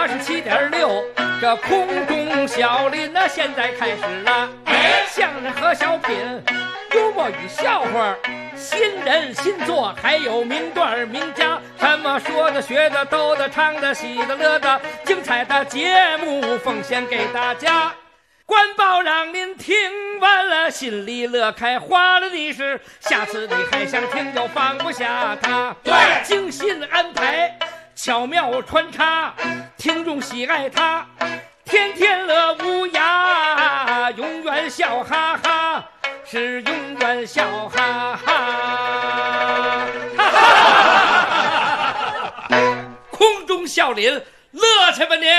87.6，这空中笑林呢，现在开始了。相声和小品，幽默与笑话，新人新作，还有名段名家，什么说的、学的、逗的、唱的、喜的、乐的，精彩的节目奉献给大家。官报让您听完了心里乐开花了的是，下次你还想听就放不下它。对，精心安排，巧妙穿插，听众喜爱它，天天乐无涯，永远笑哈哈，是永远笑哈哈。空中笑林，乐去吧您！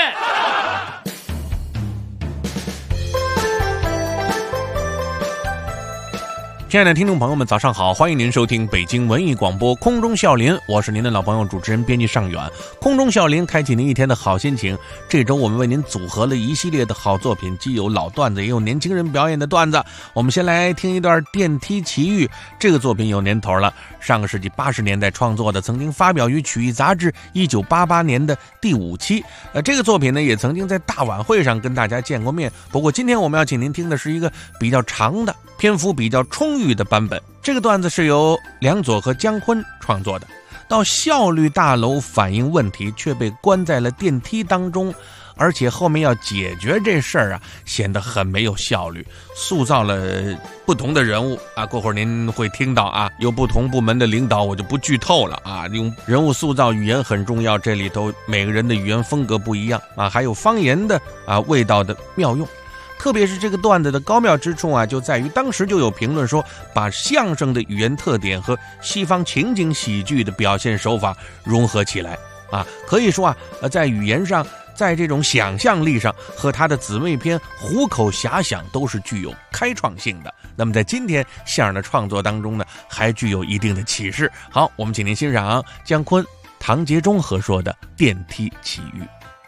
亲爱的听众朋友们，早上好！欢迎您收听北京文艺广播空中笑林，我是您的老朋友主持人编辑尚远。空中笑林开启您一天的好心情。这周我们为您组合了一系列的好作品，既有老段子，也有年轻人表演的段子。我们先来听一段《电梯奇遇》，这个作品有年头了，上个世纪80年代创作的，曾经发表于曲艺杂志1988年的第5期。这个作品呢，也曾经在大晚会上跟大家见过面。不过今天我们要请您听的是一个比较长的、篇幅比较充裕的版本。这个段子是由梁左和姜昆创作的。到效率大楼反映问题，却被关在了电梯当中，而且后面要解决这事儿啊，显得很没有效率，塑造了不同的人物啊。过会儿您会听到啊，有不同部门的领导，我就不剧透了啊。用人物塑造语言很重要，这里头每个人的语言风格不一样啊，还有方言的啊味道的妙用。特别是这个段子的高妙之处啊，就在于当时就有评论说，把相声的语言特点和西方情景喜剧的表现手法融合起来啊，可以说啊，在语言上，在这种想象力上，和他的姊妹篇《虎口遐想》都是具有开创性的。那么在今天相声的创作当中呢，还具有一定的启示。好，我们请您欣赏姜昆、唐杰忠合说的《电梯奇遇》。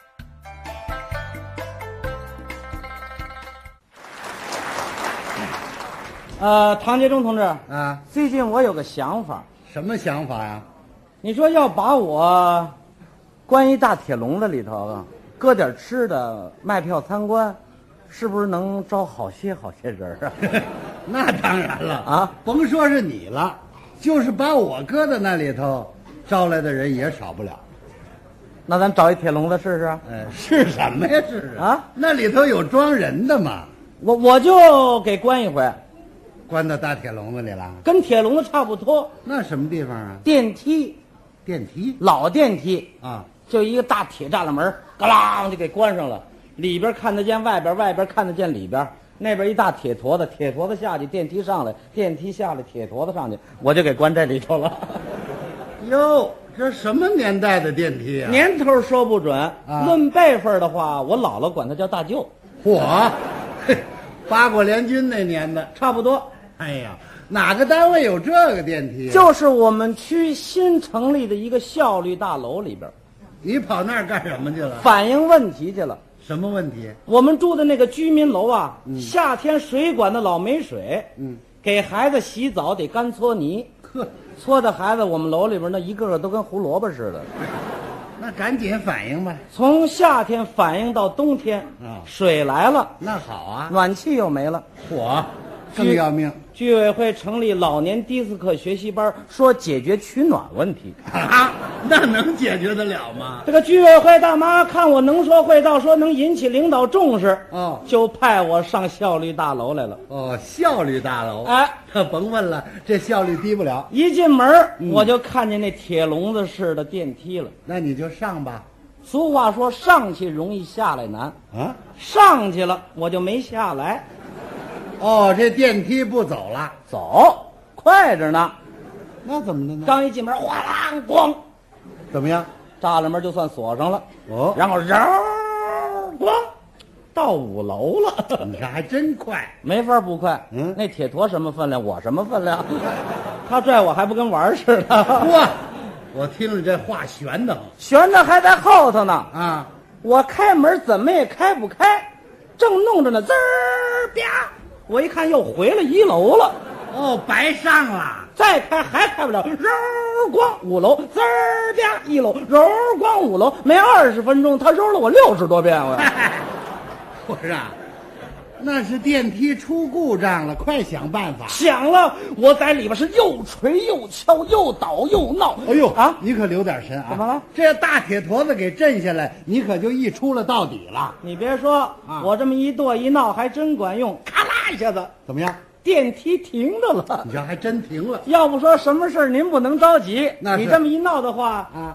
唐杰忠同志啊， 最近我有个想法。 什么想法呀？ 你说要把我关一大铁笼子里头，搁点吃的，卖票参观，是不是能招好些人啊？ 那当然了啊， 甭说是你了，就是把我搁在那里头，招来的人也少不了。 那咱找一铁笼子试试？ 是什么呀？是啊， 那里头有装人的嘛。 我就给关一回。 关到大铁笼子里了， 跟铁笼子差不多。 那什么地方啊？ 电梯，老电梯啊， 就一个大铁栅栏门，嘎啷就给关上了，里边看得见外边，外边看得见里边。那边一大铁坨子，铁坨子下去，电梯上来，电梯下来，铁坨子上去，我就给关这里头了。 哟，这什么年代的电梯啊？ 年头说不准啊，论辈分的话，我姥姥管他叫大舅。 嚯，八国联军那年的， 差不多。 哎呀，哪个单位有这个电梯啊？ 就是我们区新成立的一个效率大楼里边。 你跑那儿干什么去了？ 反映问题去了。 什么问题？ 我们住的那个居民楼啊，夏天水管的老没水，给孩子洗澡得干搓泥，搓的孩子我们楼里边那一个个都跟胡萝卜似的。 那赶紧反映吧。 从夏天反映到冬天，水来了， 那好啊， 暖气又没了， 嚯，更要命。 居委会成立老年迪斯科学习班，说解决取暖问题啊，那能解决得了吗？ 这个居委会大妈看我能说会道，说能引起领导重视，就派我上效率大楼来了。 效率大楼，这甭问了，这效率低不了。 一进门我就看见那铁笼子式的电梯了。 那你就上吧。 俗话说，上去容易下来难啊，上去了我就没下来。 这电梯不走了？ 走，快着呢。 那怎么的呢？ 刚一进门，哗啦咣， 怎么样？ 栅栏门就算锁上了。然后咣，到5楼了。 你看还真快， 没法不快。那铁坨什么分量，我什么分量？他拽我还不跟玩似的。 哇，我听了这话悬的， 悬的还在后头呢。 啊， 我开门怎么也开不开，正弄着呢，滋儿啪。我一看又回了1楼了， 白上了， 滋再开还开不了，揉咣5楼，滋儿吧1楼，揉咣5楼，没20分钟，他揉了我60多遍我。 不是啊，那是电梯出故障了，快想办法。 想了，我在里边是又捶又敲，又捣又闹。 哎呦啊！ 你可留点神啊！ 怎么了？ 这大铁坨子给震下来，你可就一出了到底了。 你别说， 啊我这么一跺一闹还真管用，咔啦一下子， 怎么样？ 电梯停着了。 你这还真停了。 要不说什么事儿您不能着急， 那是你这么一闹的话， 啊！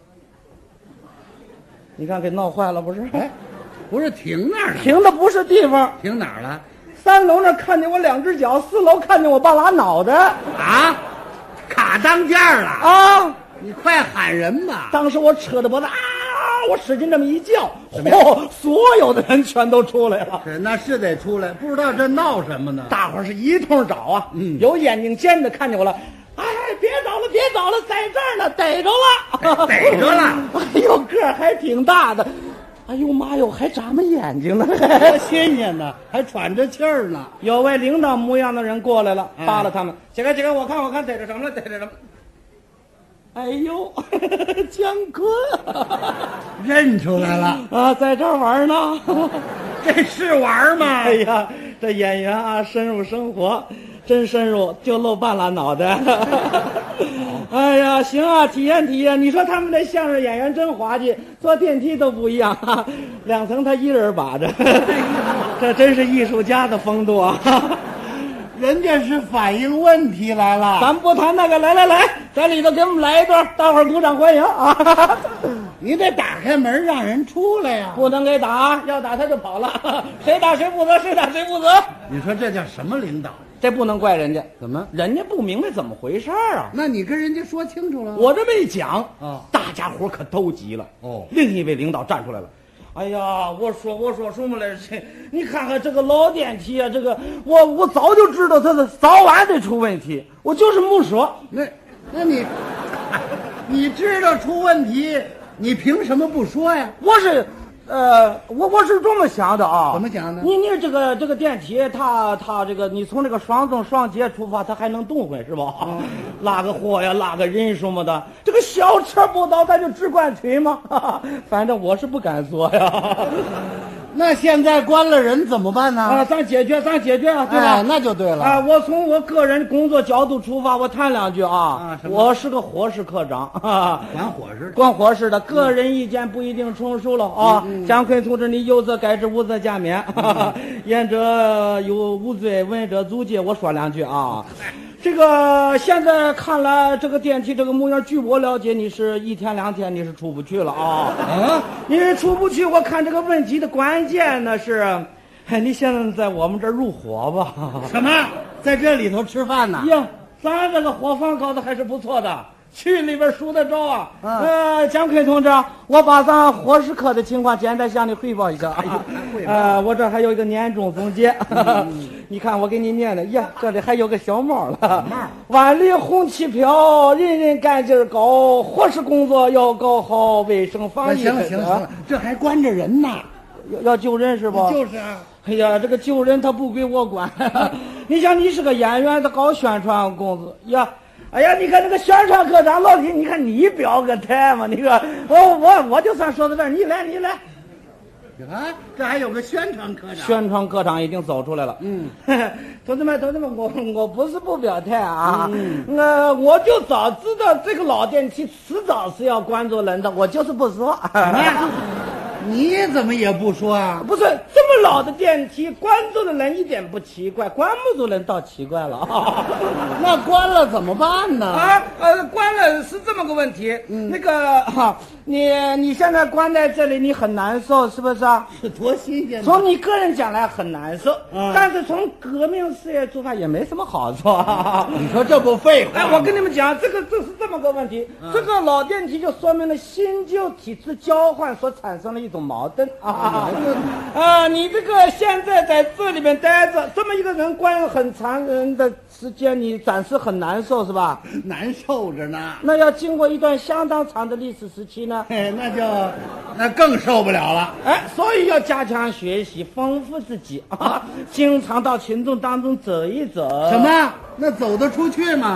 你看给闹坏了不是？ 哎，不是停那儿了， 停的不是地方。 停哪儿了？ 3楼那看见我2只脚，4楼看见我半拉脑袋啊，卡当间了！ 啊！ 你快喊人吧！ 当时我扯着脖子啊，我使劲这么一叫，所有的人全都出来了。 是，那是得出来，不知道这闹什么呢？ 大伙儿是一通找啊，有眼睛尖的看见我了，哎，别找了，别找了，在这儿呢，逮着了， 逮着了！ 哎呦，个儿还挺大的。哎呦妈哟，还眨巴眼睛呢， 多新鲜呢，还喘着气儿呢。 有位领导模样的人过来了， 哎扒拉他们，几个，我看逮着什么了，逮着什么？哎呦，姜昆认出来了啊，在这儿玩呢， 这是玩吗？ 哎呀，这演员啊，深入生活，真深入，就露半拉脑袋。哎呀，行啊，体验体验。你说他们这相声演员真滑稽，坐电梯都不一样啊，2层他一人把着，这真是艺术家的风度啊。 人家是反映问题来了。 咱不谈那个，来，在里头给我们来一段，大伙儿鼓掌欢迎啊！ 你得打开门让人出来呀、 不能给打，要打他就跑了，谁打谁负责，谁打谁负责。 你说这叫什么领导？ 这不能怪人家， 怎么？ 人家不明白怎么回事儿啊！ 那你跟人家说清楚了。 我这么一讲啊， 大家伙可都急了。 哦另一位领导站出来了。哎呀，我说什么来着？你看看这个老电梯啊，这个我早就知道它的早晚得出问题，我就是没说。 那你知道出问题，你凭什么不说呀？ 我是这么想的啊。 怎么想的你这个电梯，它这个你从这个双增双节出发，它还能动会是吧？拉个货呀，拉个人什么的。这个小车不倒，咱就只管推吗？反正我是不敢说呀。 那现在关了人怎么办呢？ 啊，咱解决啊，对吧？ 哎那就对了。 啊，我从我个人工作角度出发，我谈2句啊。 什么我是个伙食科长， 管伙食。 管伙食的，个人意见不一定成熟了啊。姜昆同志，你有则改之，无则加勉。言者有无罪，闻者足戒。我说2句啊。这个现在看来，这个电梯这个模样，据我了解，你是1天2天你是出不去了啊。你出不去，我看这个问题的关键呢是，你现在在我们这儿入伙吧？ 什么？在这里头吃饭呢？ 呀，咱这个伙房搞得还是不错的，区里边数得着啊。姜昆同志，我把咱伙食科的情况简单向你汇报一下。我这还有一个年终总结，你看我给你念的呀，这里还有个小帽了。万里红旗飘，人人干劲儿高，伙食工作要搞好，卫生防疫。 行了，这还关着人呢。 要救人是吧？ 就是啊。 哎呀，这个救人他不归我管。你想，你是个演员，他搞宣传工作呀。哎呀，你看这个宣传科长老李，你看你表个态嘛？你说我就算说到这儿，你来。 啊，这还有个宣传科长。 宣传科长已经走出来了。同志们，我不是不表态啊。我就早知道这个老电梯迟早是要关住人的，我就是不说。 你怎么也不说啊？ 不是这么老的电梯，关住的人一点不奇怪，关不住人倒奇怪了。 那关了怎么办呢？ 关了是这么个问题。那个你现在关在这里，你很难受，是不是啊？ 是多新鲜！ 从你个人讲来很难受，但是从革命事业出发也没什么好处。 你说这不废话？ 我跟你们讲，这是这么个问题。这个老电梯就说明了新旧体制交换所产生的一种矛盾你这个现在在这里面待着，这么一个人关很长的时间，你暂时很难受是吧？ 难受着呢。 那要经过一段相当长的历史时期呢？ 那更受不了了。 所以要加强学习，丰富自己经常到群众当中走一走。 什么？那走得出去吗？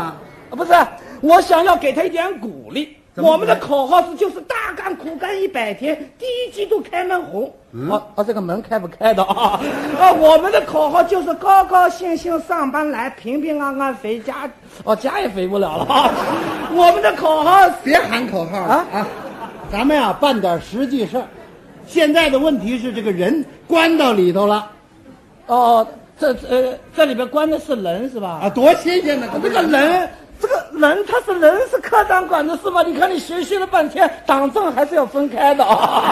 不是，我想要给他一点鼓励。我们的口号就是大干苦干100天，第一季度开门红。这个门开不开的啊？我们的口号就是高高兴兴上班来，平平安安回家。家也回不了了啊！我们的口号， 别喊口号啊！咱们呀办点实际事儿。现在的问题是这个人关到里头了。 这里边关的是人是吧？ 多新鲜呢！ 这个人。他是人是科长管的事吗？你看你学了半天，党政还是要分开的啊！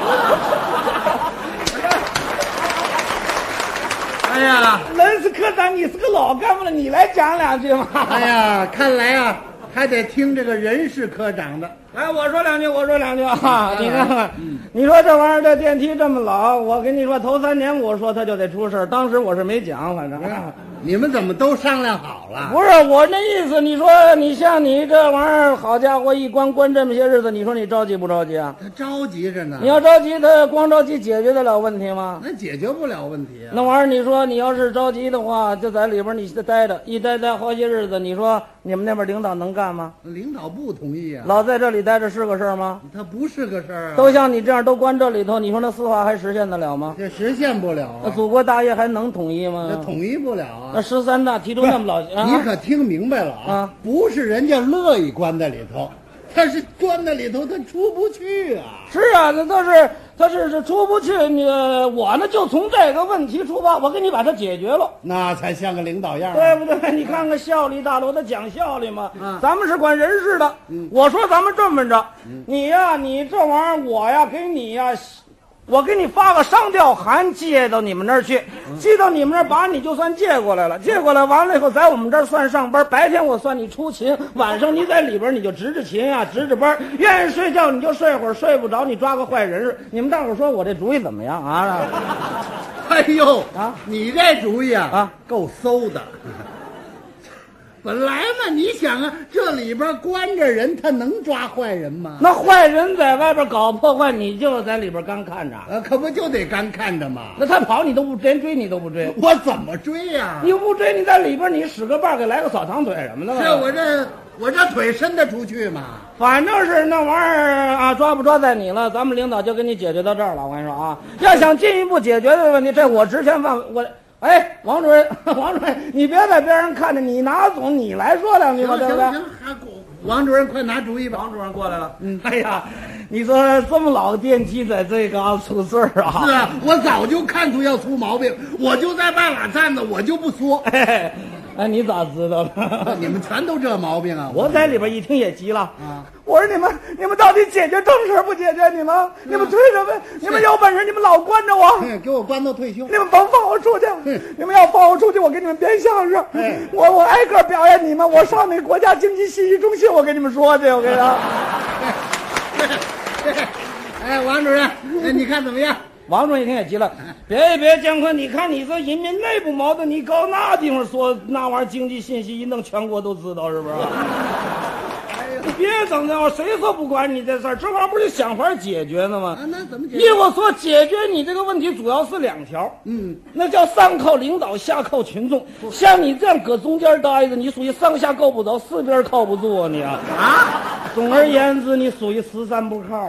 哎呀， 人是科长，你是个老干部了，你来讲2句嘛！ 哎呀，看来啊，还得听这个人事科长的。 来，我说两句啊！你看看，你说这玩意儿这电梯这么老，我跟你说，头3年我说它就得出事，当时我是没讲，反正。 你们怎么都商量好了？ 不是我那意思，你说你像你这玩意儿，好家伙，一关这么些日子，你说你着急不着急啊？ 他着急着呢。 你要着急，他光着急解决得了问题吗？ 那解决不了问题啊。 那玩意儿，你说你要是着急的话，就在里边你待着，一待好些日子，你说你们那边领导能干吗？ 领导不同意啊。 老在这里待着是个事儿吗？ 他不是个事儿啊。 都像你这样都关这里头，你说那4化还实现得了吗？ 这实现不了啊。 那祖国大业还能统一吗？ 那统一不了啊。 那13大提出那么老你可听明白了啊？不是人家乐意关在里头，他是关在里头他出不去啊。 是啊，他是出不去。我呢就从这个问题出发，我给你把它解决了， 那才像个领导样， 对不对？你看看效率大楼，他讲效率嘛。咱们是管人事的。我说咱们这么着，你呀，你这玩意儿，我呀给你呀。我给你发个商调函寄到你们那儿去，寄到你们那儿把你就算借过来了，借过来完了以后在我们这儿算上班，白天我算你出勤，晚上你在里边你就值勤啊，值班，愿意睡觉你就睡会儿，睡不着你抓个坏人。你们大伙说我这主意怎么样啊？ 哎呦你这主意够馊的。本来嘛，你想啊，这里边关着人，他能抓坏人吗？ 那坏人在外边搞破坏，你就在里边干看着。 可不就得干看着吗？ 那他跑你都不连追你都不追， 我怎么追呀？ 你不追，你在里边你使个绊给来个扫堂腿什么的。 是我这腿伸得出去吗？ 反正是那玩意儿抓不抓在你了，咱们领导就给你解决到这儿了。我跟你说啊，要想进一步解决的问题，这我职权范围我。王主任，你别在边上看着，你拿总你来说2句吧，对不对？ 行，王主任快拿主意吧。 王主任过来了。哎呀，你说这么老的电梯在这嘎出事儿啊？ 是啊，我早就看出要出毛病，我就在半拉站着，我就不说。 你咋知道的？ 你们全都这毛病啊！ 我在里边一听也急了我说你们到底解决正事不解决？你们推什么？你们有本事你们老关着我， 给我关到退休。 你们甭放我出去，你们要放我出去，我给你们编相声。我挨个表演你们，我上那国家经济信息中心，我跟你们说去，我跟你说。 王主任，你看怎么样？ 王主任一听也急了，别，姜昆，你看你这人民内部矛盾，你搞那地方说那玩意儿经济信息一弄，全国都知道是不是？你别整这玩意儿，谁说不管你这事儿？这玩意儿不是想法解决的吗？ 那怎么解决？ 依我说，解决你这个问题主要是2条。那叫上靠领导，下靠群众。像你这样搁中间待着，你属于上下够不着，4边靠不住啊你啊！总而言之，你属于13不靠。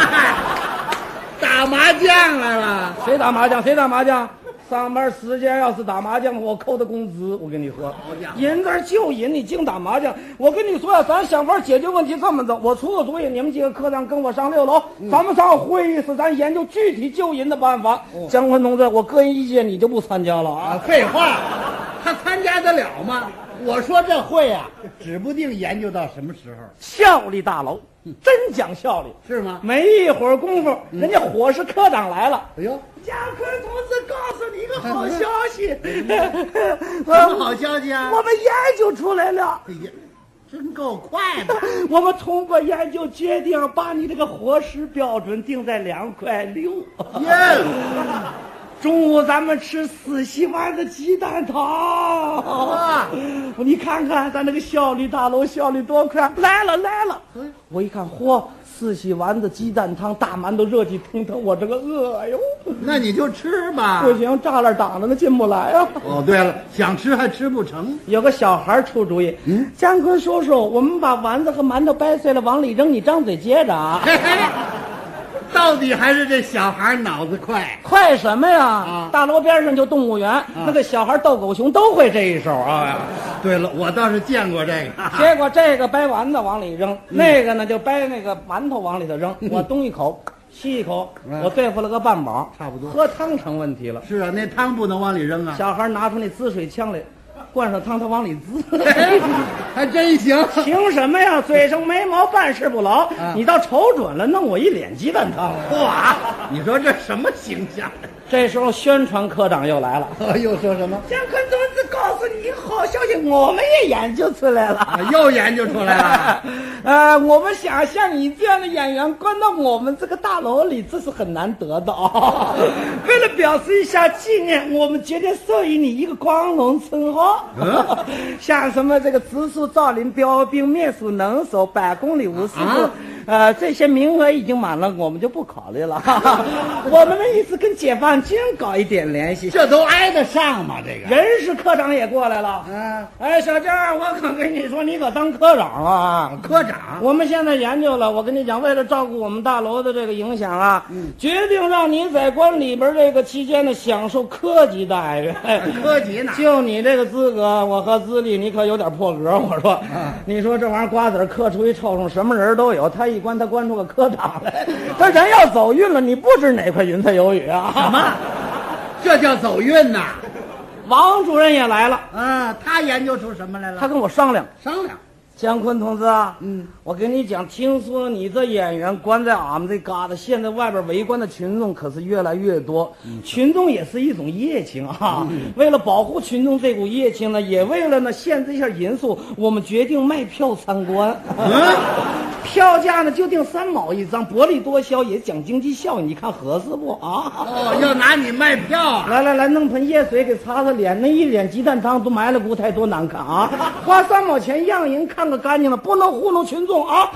打麻将来了？ 谁打麻将？上班时间要是打麻将，我扣的工资。我跟你说，人这儿就人，你净打麻将。我跟你说呀，咱想法解决问题这么着，我出个主意，你们几个科长跟我上6楼，咱们上会议室，咱研究具体救人的办法。姜昆同志，我个人意见你就不参加了啊？ 废话，他参加得了吗？我说这会啊，指不定研究到什么时候。 效率大楼，真讲效率， 是吗？ 没一会儿功夫，人家伙食科长来了。 哎呦， 姜昆同志告诉你一个好消息， 什么好消息啊？ 我们研究出来了。 哎呀，真够快的！ 我们通过研究决定把你这个伙食标准定在2.6块。 中午咱们吃4喜丸子鸡蛋汤。你看看咱那个效率大楼效率多快，来了。我一看，嚯，4喜丸子鸡蛋汤，大馒头热气腾腾，我这个饿哟。 那你就吃吧。 不行，栅栏挡着呢，进不来啊。 哦，对了，想吃还吃不成。 有个小孩出主意，姜昆叔叔，我们把丸子和馒头掰碎了往里扔，你张嘴接着啊。 到底还是这小孩脑子快。 快什么呀？大楼边上就动物园，那个小孩斗狗熊都会这一手啊。 对了，我倒是见过这个。 结果这个掰丸子往里扔，那个呢就掰那个馒头往里头扔。我东一口吸一口，我对付了个半饱， 差不多。 喝汤成问题了。 是啊，那汤不能往里扔啊。 小孩拿出那滋水枪来，灌上汤，他往里滋。 还真行。 行什么呀？嘴上没毛，办事不牢。你倒瞅准了，弄我一脸鸡蛋汤。 哇，你说这什么形象？ 这时候宣传科长又来了。 又说什么？ 姜昆同志告诉你好消息，我们也研究出来了。 又研究出来了。 我们想像你这样的演员关到我们这个大楼里，这是很难得的啊。为了表示一下纪念，我们决定授予你一个光荣称号。像什么这个植树造林、标兵、灭鼠能手、100公里无事故。这些名额已经满了，我们就不考虑了。我们的意思跟解放军搞一点联系， 这都挨得上吗？这个人事科长也过来了。哎，小江，我可跟你说，你可当科长了啊！ 科长， 我们现在研究了，我跟你讲，为了照顾我们大楼的这个影响啊，决定让你在关里边这个期间呢享受科级待遇。 科级呢？ 就你这个资格，我和资历，你可有点破格。我说，你说这玩意儿瓜子嗑出一臭虫，什么人都有。他一关，他关出个科长来，他人要走运了，你不知哪块云彩有雨啊？ 什么？这叫走运呐！ 王主任也来了。 他研究出什么来了？ 他跟我商量。姜昆同志啊，我跟你讲，听说你这演员关在俺们这旮瘩，现在外边围观的群众可是越来越多。群众也是一种热情啊。为了保护群众这股热情呢，也为了呢限制一下人数，我们决定卖票参观。票价呢就定3毛一张，薄利多销，也讲经济效益，你看合适不啊？ 要拿你卖票啊！ 来，弄盆热水给擦擦脸，那一脸鸡蛋汤都埋了骨态，多难看啊！花3毛钱让人看个干净了，不能糊弄群众啊！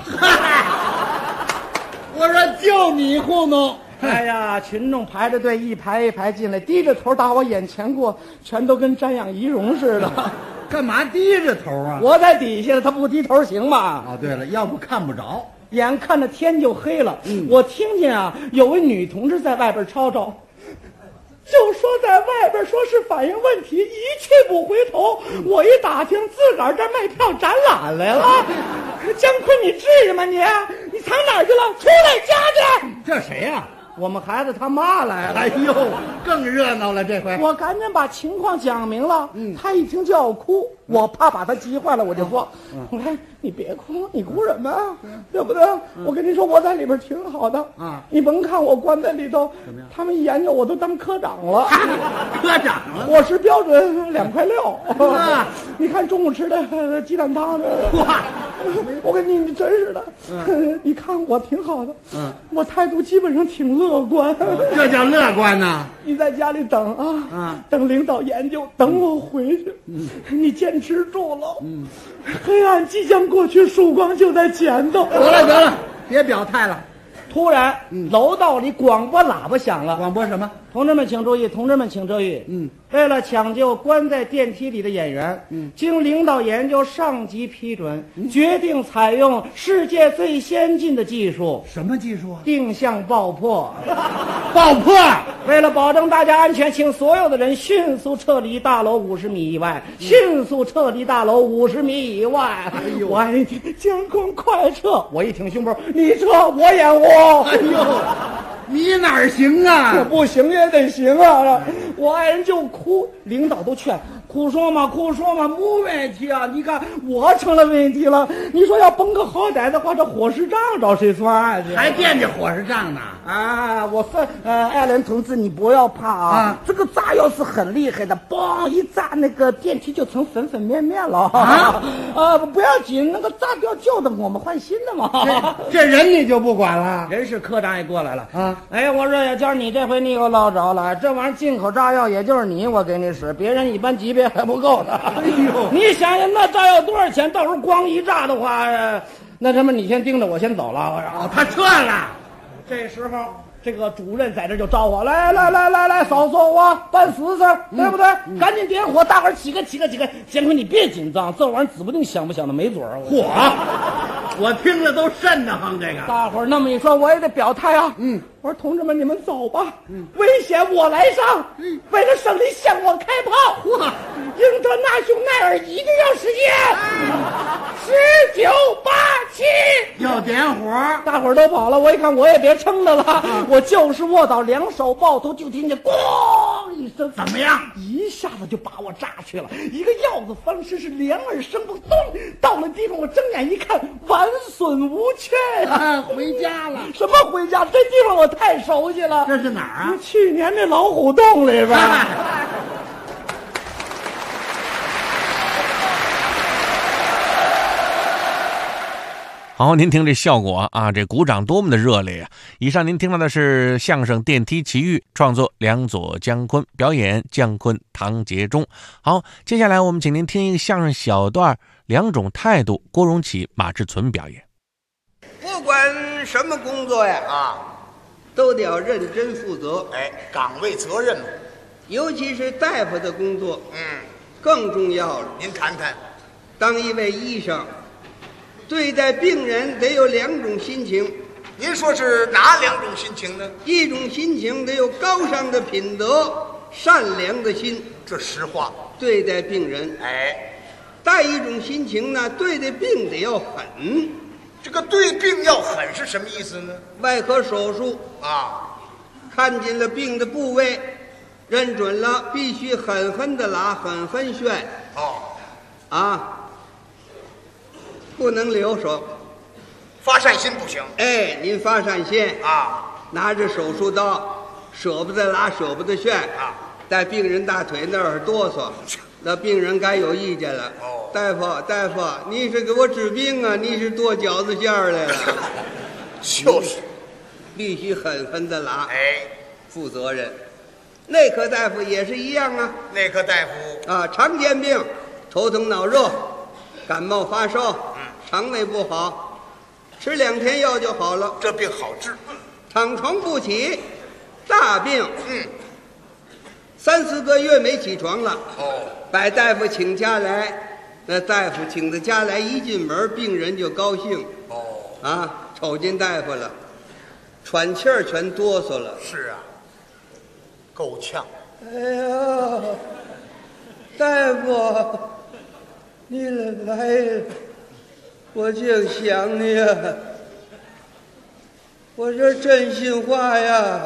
我说就你糊弄。 哎呀，群众排着队一排一排进来，低着头打我眼前过，全都跟瞻仰仪容似的。 干嘛低着头啊？ 我在底下，他不低头行吗？ 对了，要不看不着。 眼看着天就黑了，我听见啊，有位女同志在外边吵吵，就说在外边说是反映问题，一去不回头。我一打听，自个儿这卖票展览来了。姜昆，你至于吗你？你藏哪儿去了？出来家去！ 这谁呀？ 我们孩子他妈来了。 哎呦，更热闹了这回。 我赶紧把情况讲明了。他一听就要哭，我怕把他急坏了，我就说：“你别哭，你哭什么？对不对？我跟你说，我在里边挺好的啊。你甭看我关在里头，他们一研究我都当科长了。 科长了， 伙食标准2.6块。你看中午吃的鸡蛋汤的，哇！我跟你真是的，你看我挺好的，我态度基本上挺乐观。 这叫乐观呐！ 你在家里等啊，等领导研究，等我回去。你坚持住了。黑暗即将过去，曙光就在前头。 得了，别表态了。 突然，楼道里广播喇叭响了。 广播什么？ 同志们请注意，同志们请注意。为了抢救关在电梯里的演员，经领导研究，上级批准，决定采用世界最先进的技术。 什么技术啊？ 定向爆破。 爆破！ 为了保证大家安全，请所有的人迅速撤离大楼50米以外。迅速撤离大楼50米以外。我爱你，姜昆，快撤！我一挺胸脯，你撤，我掩护。 哎呦，你哪儿行啊？ 我不行也得行啊！我爱人就哭，领导都劝，哭说嘛，没问题啊！你看我成了问题了。你说要崩个好歹的话，这伙食账找谁算去？ 还惦记伙食账呢？ 啊，我说，艾伦同志，你不要怕啊，这个炸药是很厉害的，嘣一炸，那个电梯就成粉粉面面了啊！不要紧，那个炸掉旧的，我们换新的嘛。 这人你就不管了？ 人事科长也过来了啊！哎，我说呀，今儿你这回你又捞着了，这玩意儿进口炸药也就是你我给你使，别人一般级别还不够呢。哎呦，你想想那炸药多少钱？到时候光一炸的话，那什么，你先盯着，我先走了。我说他撤了。 这时候，这个主任在这就招呼：来，少说话，办死事，对不对？赶紧点火，大伙儿起开！建奎，你别紧张，这玩意儿指不定响不响的，没准儿。 嚯！我听了都瘆得慌。这个大伙儿那么一说，我也得表态啊。我说同志们，你们走吧。危险我来上。为了胜利，向我开炮。英德纳雄奈尔一定要实现。1987， 要点火， 大伙儿都跑了。我一看，我也别撑着了，我就是卧倒，两手抱头，就听见咣一声， 怎么样？ 一下子就把我炸去了，一个鹞子翻身，是两耳生风，咚，到了地方，我睁眼一看，完损无缺呀！ 回家了？ 什么回家？这地方我太熟悉了。 这是哪儿啊？ 去年那老虎洞里边。 好，您听这效果啊，这鼓掌多么的热烈啊！以上您听到的是相声《电梯奇遇》，创作梁左姜昆，表演姜昆、唐杰忠。好，接下来我们请您听一个相声小段，两种态度，郭荣启、马志存表演。 不管什么工作呀，都得要认真负责。 岗位责任嘛， 尤其是大夫的工作，更重要了。 您谈谈， 当一位医生，对待病人得有两种心情。 您说是哪两种心情呢？ 一种心情得有高尚的品德，善良的心， 这实话。 对待病人，再一种心情呢，对待病得要狠。 这个对病要狠是什么意思呢？ 外科手术看见了病的部位，认准了，必须狠狠的拉，狠狠旋。不能留手， 发善心不行。 您发善心拿着手术刀，舍不得拉，舍不得旋在病人大腿那儿哆嗦，那病人该有意见了。大夫，你是给我治病啊？你是剁饺子馅儿来了？ 就是， 必须狠狠的拉，负责任。内科大夫也是一样啊。 内科大夫常见病，头疼脑热，感冒发烧，肠胃不好，吃2天药就好了。 这病好治。 躺床不起，大病，3、4个月没起床了。把大夫请家来，那大夫请到家来，一进门，病人就高兴。瞅见大夫了，喘气儿全哆嗦了。 是啊，够呛。 哎呀，大夫，你来，我净想你呀。我这真心话呀。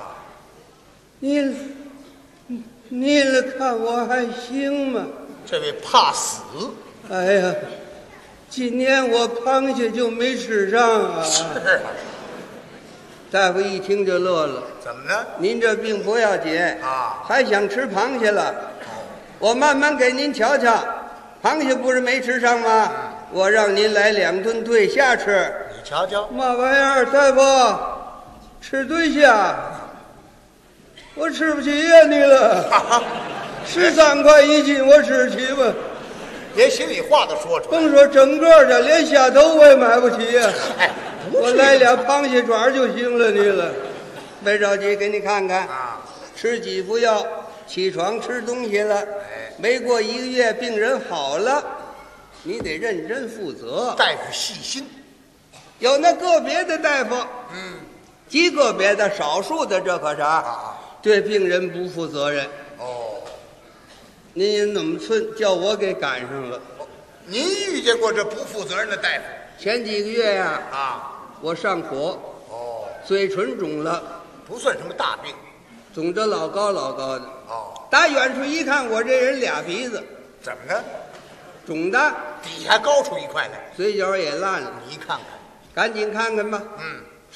你来看我还行吗？ 这位怕死。 哎呀，今年我螃蟹就没吃上啊。 是啊。 大夫一听就乐了。 怎么呢？ 您这病不要紧还想吃螃蟹了？我慢慢给您瞧瞧。螃蟹不是没吃上吗？我让您来2顿对虾吃。 你瞧瞧， 嘛玩意儿，大夫，吃对虾，我吃不起呀你了。13块1斤，我吃起吗？ 连心里话都说出来。 甭说整个的，连虾头我也买不起呀。我来2螃蟹爪就行了，你了。别着急，给你看看吃几副药，起床吃东西了。没过1个月，病人好了，你得认真负责。 大夫细心。 有那个别的大夫，极个别的、少数的，这可啥？对病人不负责任。您也那么寸，叫我给赶上了。 您遇见过这不负责任的大夫？ 前几个月呀，我上火，嘴唇肿了， 不算什么大病， 肿得老高老高的。打远处一看，我这人俩鼻子， 怎么呢？ 肿的， 底下还高出一块来， 嘴角也烂了。 你看看， 赶紧看看吧。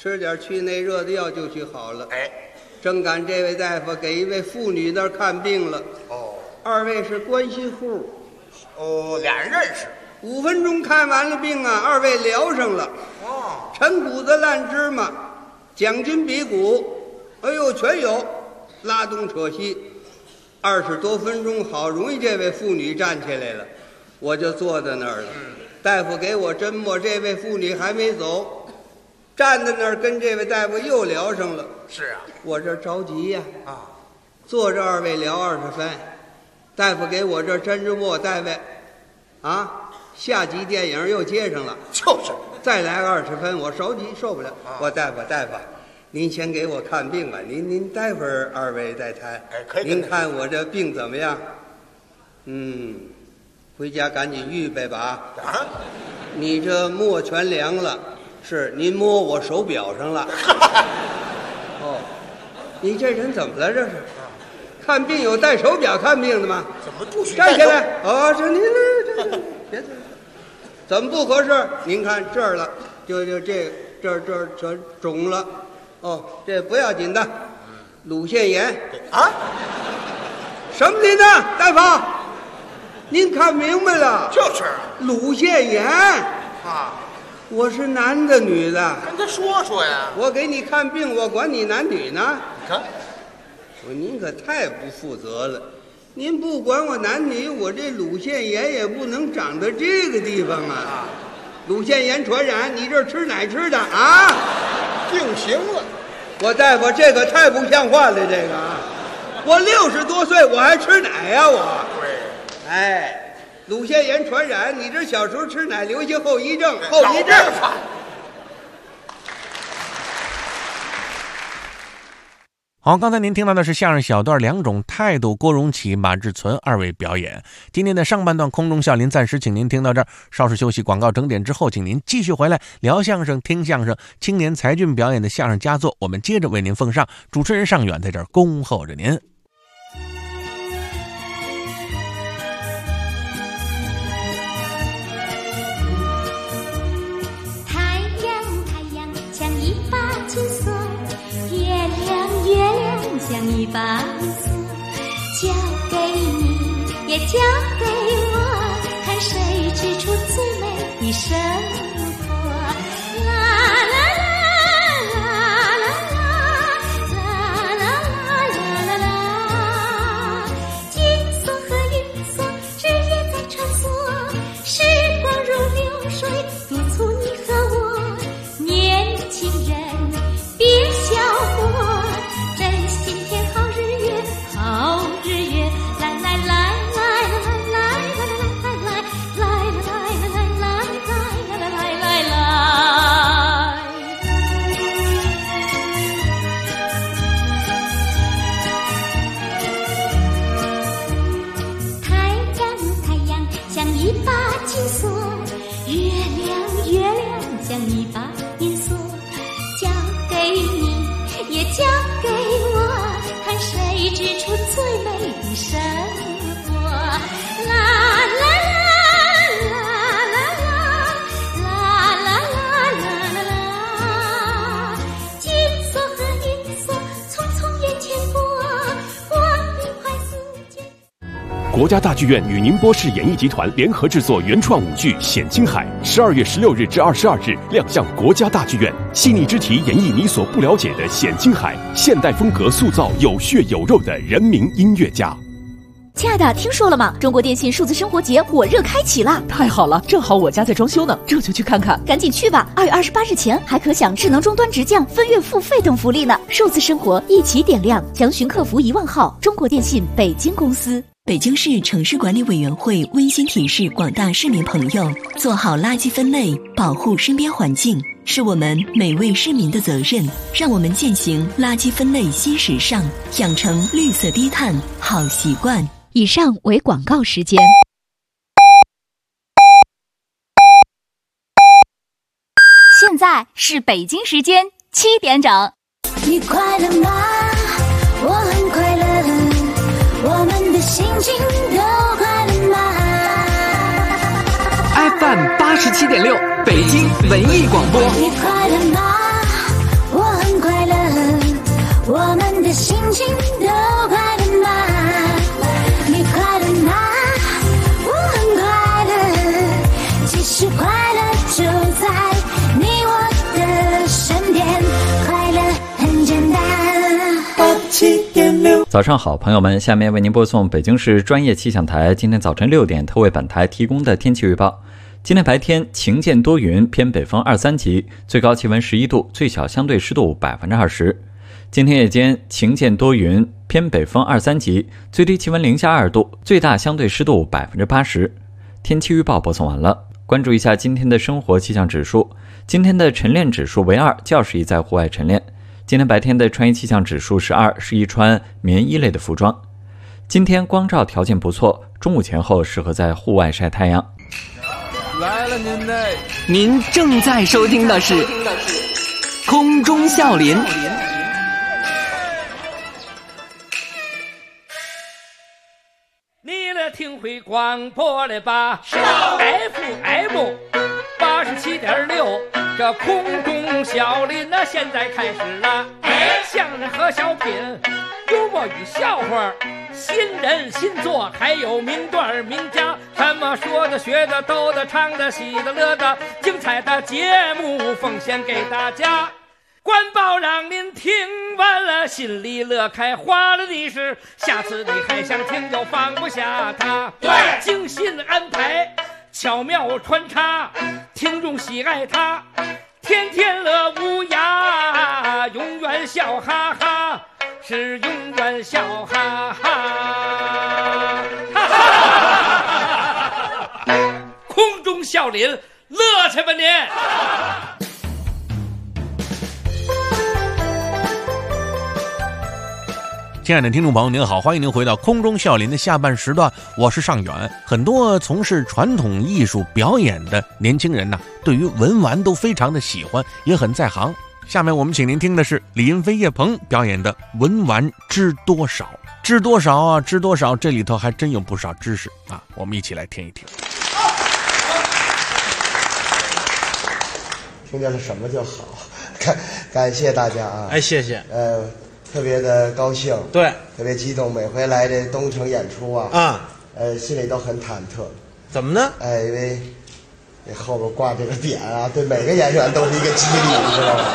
吃点去内热的药就去好了。 哎， 正赶这位大夫给一位妇女那儿看病了。 哦， 二位是关系户。 哦，俩人认识。 5分钟看完了病啊，二位聊上了。 哦， 陈谷子烂芝麻，蒋筋比骨，哎呦全有，拉东扯西，20多分钟，好容易这位妇女站起来了，我就坐在那儿了。大夫给我针墨，这位妇女还没走，站在那儿跟这位大夫又聊上了。 是啊， 我这着急呀， 啊， 坐着二位聊20分，大夫给我这针着墨，大夫，啊。下集电影又接上了， 就是再来个20分，我着急受不了。我大夫，您先给我看病吧，您待会儿二位再谈。 哎，可以。 您看我这病怎么样？回家赶紧预备吧。 啊， 你这墨全凉了，是您摸我手表上了。哦，你这人怎么了？这是？看病有戴手表看病的吗？ 怎么不许站起来？哦，这您这别怎么不合适？您看这儿了，就这肿了，哦，这不要紧的，乳腺炎啊？ 什么您呢，大夫？您看明白了？ 就是乳腺炎啊。 我是男的女的？ 跟他说说呀。 我给你看病，我管你男女呢？ 你看， 我您可太不负责了。您不管我男女，我这乳腺炎也不能长到这个地方啊！乳腺炎传染，你这吃奶吃的啊？ 定型了。 我大夫，这可太不像话了，这个啊！我60多岁，我还吃奶呀，我。 对。 哎，乳腺炎传染，你这小时候吃奶留下后遗症，后遗症。 好，刚才您听到的是相声小段两种态度，郭荣启、马志存二位表演。今天的上半段空中笑林暂时请您听到这儿，稍事休息，广告整点之后，请您继续回来聊相声、听相声。青年才俊表演的相声佳作，我们接着为您奉上。主持人尚远在这儿恭候着您。 像一把锁，交给你，也交给我，看谁织出最美的生活。啦啦啦啦啦啦啦啦啦啦，金锁和银锁，日夜在穿梭，时光如流水，督促你和我，年轻人别笑我。好日月，来来来来来来来来来来来来来来。太阳像一把金锁，月亮像一把银锁，交给你，也交给我。看谁织出最美的生活，啦啦啦啦啦啦啦啦啦啦，金锁和银锁匆匆眼前过，光阴快似箭。 国家大剧院与宁波市演艺集团联合制作原创舞剧《显青海》，12月16日至22日亮相国家大剧院。细腻之题演绎你所不了解的显青海，现代风格塑造有血有肉的人民音乐家。 亲爱的，听说了吗？中国电信数字生活节火热开启了！ 太好了，正好我家在装修呢，这就去看看。 赶紧去吧！2月28日前还可享智能终端直降、分月付费等福利呢。数字生活一起点亮，详询客服1万号。中国电信北京公司。 北京市城市管理委员会温馨提示广大市民朋友，做好垃圾分类，保护身边环境，是我们每位市民的责任。让我们践行垃圾分类新时尚，养成绿色低碳好习惯。 以上为广告时间。现在是北京时间7点整。 你快乐吗？我很快乐，我们的心情都快乐吗 ？FM 87.6，北京文艺广播。 你快乐吗？ 我们的心情都快乐吗？你快乐吗？我很快乐，其实快乐就在你我的身边，快乐很简单。 早上好，朋友们，下面为您播送北京市专业气象台今天早晨6点特为本台提供的天气预报。今天白天晴间多云，偏北风2、3级，最高气温11度，最小相对湿度20%。今天夜间晴间多云，偏北风2、3级，最低气温0下2度，最大相对湿度80%。天气预报播送完了，关注一下今天的生活气象指数。今天的晨练指数为2，较适宜在户外晨练。今天白天的穿衣气象指数是2，适宜穿棉衣类的服装。今天光照条件不错，中午前后适合在户外晒太阳。 来了您嘞！您正在收听的是空中笑林。 你来听会广播了吧？是啊 ，FM 87.6，这空中笑林那现在开始了。相声和小品，幽默与笑话，新人新作，还有名段名家，什么说的、学的、逗的、唱的、喜的、乐的，精彩的节目奉献给大家。官报让您听完了心里乐开花了的是，下次你还想听又放不下它。对，精心安排，巧妙穿插，听众喜爱它，天天乐无涯，永远笑哈哈，是永远笑哈哈。空中笑林，乐去吧您！ 亲爱的听众朋友您好，欢迎您回到空中笑林的下半时段，我是尚远。很多从事传统艺术表演的年轻人对于文玩都非常的喜欢，也很在行。下面我们请您听的是李云飞、叶鹏表演的文玩知多少。知多少啊，知多少，这里头还真有不少知识啊，我们一起来听一听。 听见了什么就好，感谢大家啊！ 谢谢。 特别的高兴， 对， 特别激动。每回来这东城演出心里都很忐忑。 怎么呢？ 因为这后边挂这个匾啊，对每个演员都是一个激励，你知道吗？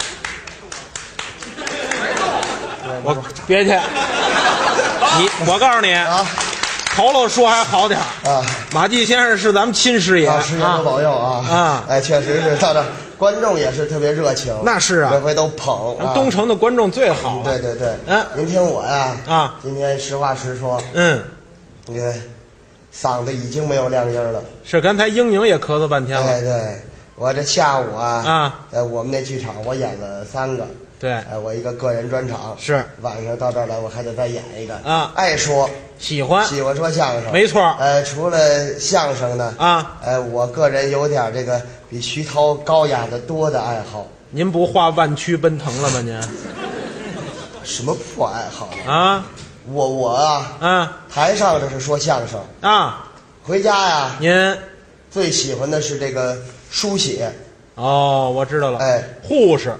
我别去，我告诉你啊，头头说还好点啊。马季先生是咱们亲师爷， 师爷多保佑啊！确实是到这。观众也是特别热情， 那是啊， 每回都捧。 东城的观众最好。 对对对，您听我呀，今天实话实说，你嗓子已经没有亮音了。 是刚才英宁也咳嗽半天了。 对，我这下午在我们那剧场我演了3个。对，我一个个人专场是晚上到这儿来，我还得再演一个爱说，喜欢说相声， 没错。 除了相声呢我个人有点这个比徐涛高雅的多的爱好。 您不画万曲奔腾了吗？您什么破爱好啊？ 我台上这是说相声回家呀， 您最喜欢的是这个书写。 哦，我知道了。护士。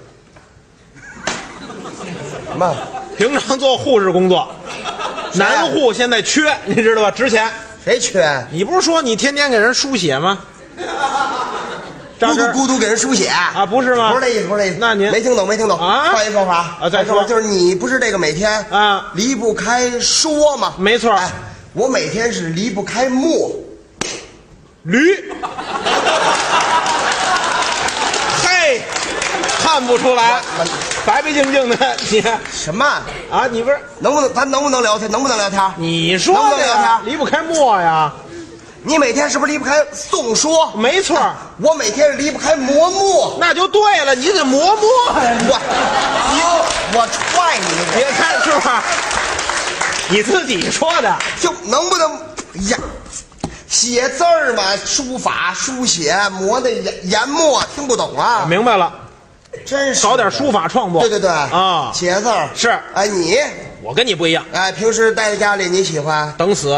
什么？ 平常做护士工作，男护现在缺，你知道吧？值钱。 谁缺？ 你不是说你天天给人书写吗？ 咕嘟给人书写啊？不是吗？ 不是这意思，不是这意思。 那您没听懂啊？换一说法再说， 就是你不是这个每天离不开说吗？ 没错。 我每天是离不开墨。 驴。嘿，看不出来。白白净净的，你什么啊？你不是咱能不能聊天？能不能聊天？ 你说能不能聊天？ 离不开墨呀。 你每天是不是离不开诵说？ 没错， 我每天离不开磨墨。 那就对了，你得磨墨呀！ 我踹你！ 别看是吧？你自己说的， 就能不能呀？写字儿嘛，书法书写磨的研墨，听不懂啊？ 明白了。 真是搞点书法创作， 对写字儿是。 我跟你不一样。 平时待在家里你喜欢等死？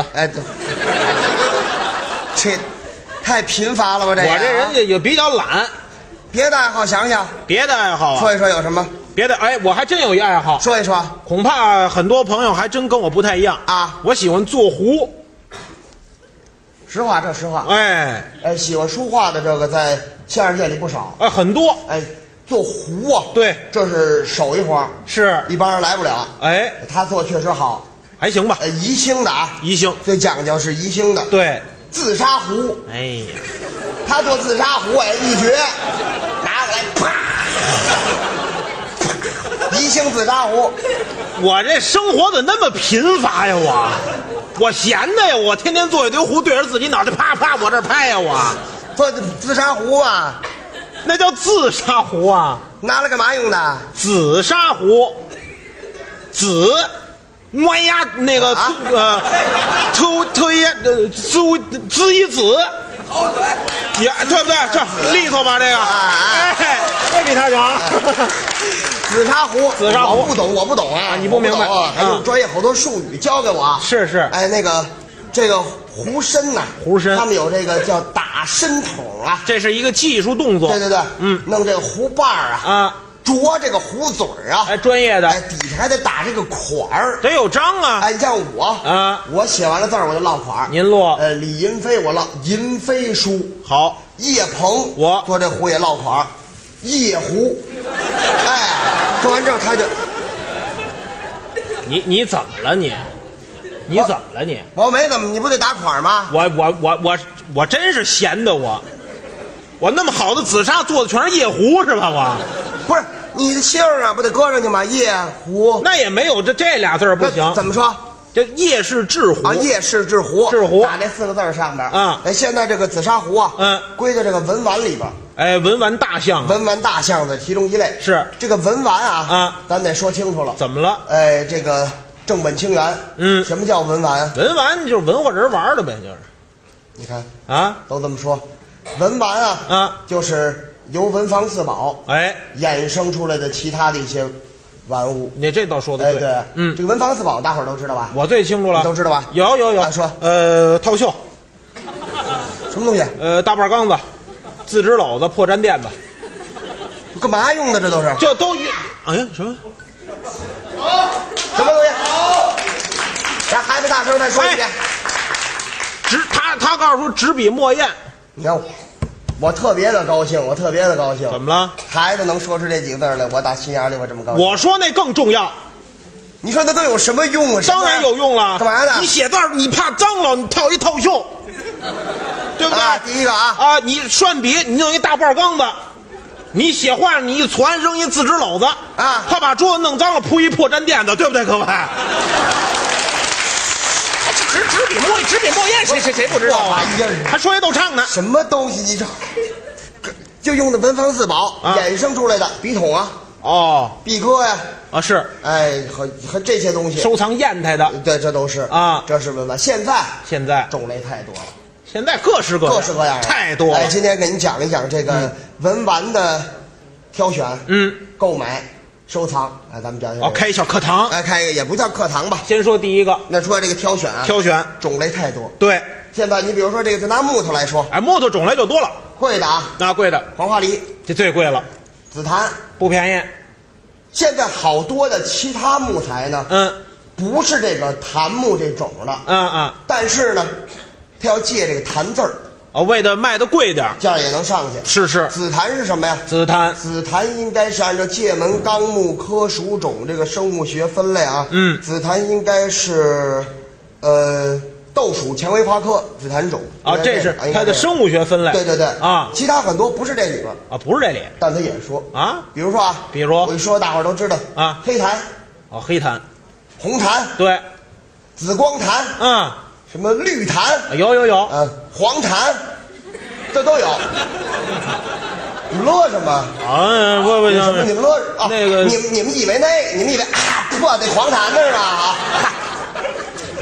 这太贫乏了吧？ 我这人也比较懒。 别的爱好想想。 别的爱好说一说有什么？ 别的，哎，我还真有一爱好， 说一说。 恐怕很多朋友还真跟我不太一样啊。 我喜欢做壶。 实话，这实话。 哎， 喜欢书画的这个在相声界里不少。 很多。 做壶啊， 对， 这是手艺活， 是一般人来不了。 哎， 他做确实好， 还行吧。 宜兴的啊， 宜兴最讲究是宜兴的。 对， 自杀壶。 哎呀， 他做自杀壶一绝，拿过来啪，宜兴自杀壶。 我这生活怎么那么贫乏呀？我闲的呀，我天天做一堆壶，对着自己脑袋啪啪往这拍呀，我做自杀壶啊。 那叫自杀壶啊！ 拿来干嘛用的？ 紫砂壶，紫，弯呀那个特一紫一紫，也对不对？这利索吧？这个，这比他强。 紫砂壶，我不懂啊！ 你不明白还用专业好多术语教给我。 是。 这个壶身呐， 壶身， 他们有这个叫打身筒啊， 这是一个技术动作。 对，弄这个壶把啊，啄这个壶嘴啊， 专业的。 底下还得打这个款儿， 得有章啊。 你像我我写完了字儿我就落款儿。 您落李银飞我落银飞书。 好， 叶鹏我做这壶也落款儿，叶壶。说完之后他就， 你怎么了你？你怎么了你？ 我没怎么，你不得打款吗？ 我真是闲的我那么好的紫砂做的全是夜壶是吧？我不是你的姓啊，不得搁上去吗？夜壶那也没有这俩字不行。 怎么说？ 这夜市制壶啊，夜市制壶， 制壶打这4个字上边啊。 现在这个紫砂壶啊，归在这个文玩里边。 文玩大项， 文玩大项的其中一类是这个文玩啊，咱得说清楚了。 怎么了？ 这个。正本清源，什么叫文玩？ 文玩就是文化人玩的呗，就是。 你看啊， 都这么说，文玩就是由文房四宝衍生出来的其他的一些玩物。 你这倒说的对， 对，这个文房四宝大伙儿都知道吧？ 我最清楚了， 都知道吧？ 有， 说套袖， 什么东西？ 大半缸子，自制篓子，破粘垫子， 干嘛用的？这都是？ 这都哎呀什么？ 什么东西？咱孩子大声再说一遍。 他告诉说纸笔墨砚。 你看我特别的高兴， 怎么了？ 孩子能说出这几个字来，我打心眼里我这么高兴。 我说那更重要。 你说那都有什么用啊？ 当然有用了。 干嘛呢？ 你写字你怕脏了，你套一套袖，对不对？ 第一个你涮笔，你弄一大半缸子。你写画你一攒扔一自制篓子啊， 他把桌子弄脏了铺一破粘垫子，对不对各位？纸笔墨砚谁不知道啊？还说一逗唱呢。 什么东西？你这就用的文房四宝衍生出来的笔筒啊，笔搁呀是和这些东西收藏砚台的， 对，这都是这是文玩。现在种类太多了。 现在各式各样太多了。 今天给您讲一讲这个文玩的挑选，购买、收藏。咱们讲讲开一小课堂， 开一个也不叫课堂吧。 先说第一个， 那说这个挑选种类太多。 对， 现在你比如说这个，就拿木头来说， 木头种类就多了， 贵的那贵的黄花梨， 这最贵了， 紫檀不便宜。 现在好多的其他木材呢，不是这个檀木这种的，但是呢。他要借这个檀字儿， 为的卖的贵点， 价也能上去。 是。 紫檀是什么呀？ 紫檀应该是按照界门纲目科属种这个生物学分类啊。紫檀应该是，豆属蔷薇花科紫檀种这是它的生物学分类。 对其他很多不是这里边不是这里， 但他也说比如说我一说大伙儿都知道黑檀黑檀， 红檀对， 紫光檀什么绿檀有黄檀，这都有。你乐什么？ 不行，你们乐那个你们以为你们以为破得黄檀那是吧？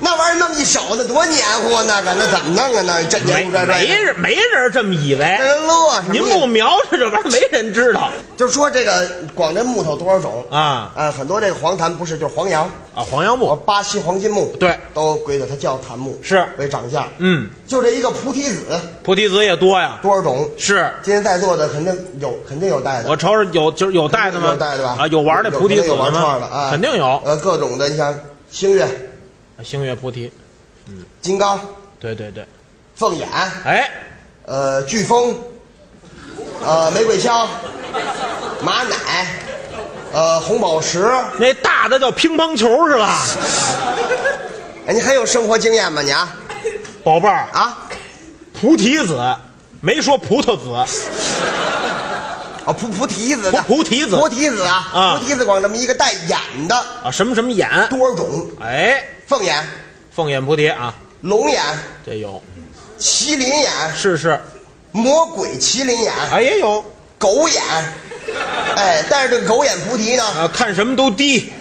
那玩意儿那么一手，那多黏糊啊！那怎么弄啊？那这没人这么以为， 人乐什么？ 您不描述这玩意儿，没人知道。 就是说这个光这木头多少种啊？ 很多这个黄檀不是就是黄杨啊，黄杨木、 巴西黄金木， 对， 都归到它叫檀木， 是为长相。 就这一个菩提子， 菩提子也多呀， 多少种？ 是， 今天在座的肯定有带的。 我瞅瞅有带的吗？ 有带的吧？ 啊，有玩的菩提子有玩串的啊， 肯定有。 各种的，你像星月菩提， 金刚， 对， 凤眼， 哎， 飓风，玫瑰香，马奶，红宝石， 那大的叫乒乓球是吧？ 哎，你还有生活经验吗你啊？ 宝贝儿啊， 菩提子没说葡萄子。 哦，菩提子的菩提子啊，菩提子光这么一个带眼的啊，什么眼？ 多少种？ 哎， 凤眼菩提啊， 龙眼这有， 麒麟眼是， 魔鬼麒麟眼啊也有， 狗眼，哎，但是这个狗眼菩提呢， 看什么都低，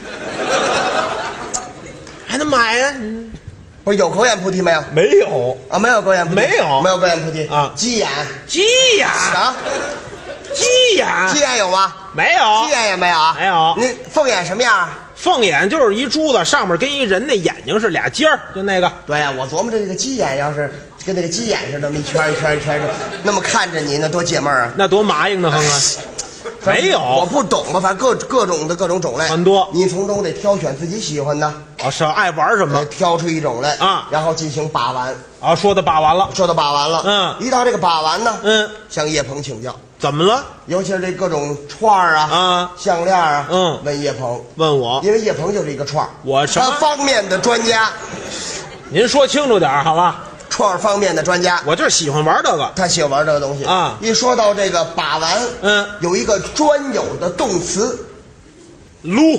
还能买呀？ 不是有狗眼菩提没有？ 没有啊，没有狗眼菩提， 没有狗眼菩提啊， 鸡眼啊。鸡眼有吗？ 没有， 鸡眼也没有啊。 没有。 那凤眼什么样？ 凤眼就是一珠子，上面跟一人那眼睛是俩尖儿，就那个。 对呀，我琢磨这个鸡眼要是跟那个鸡眼似的，那么一圈的，那么看着你那多解闷啊！ 那多麻硬的很啊！没有， 我不懂吧？反正各种种类很多， 你从中得挑选自己喜欢的啊，是爱玩什么， 挑出一种来啊， 然后进行把玩啊。说到把玩了，一到这个把玩呢，向叶鹏请教。 怎么了？ 尤其是这各种串啊、项链啊，问叶鹏， 问我， 因为叶鹏就是一个串， 我什么方面的专家。 您说清楚点好吧？ 串方面的专家， 我就是喜欢玩这个， 他喜欢玩这个东西啊。 一说到这个把玩，有一个专有的动词， 撸。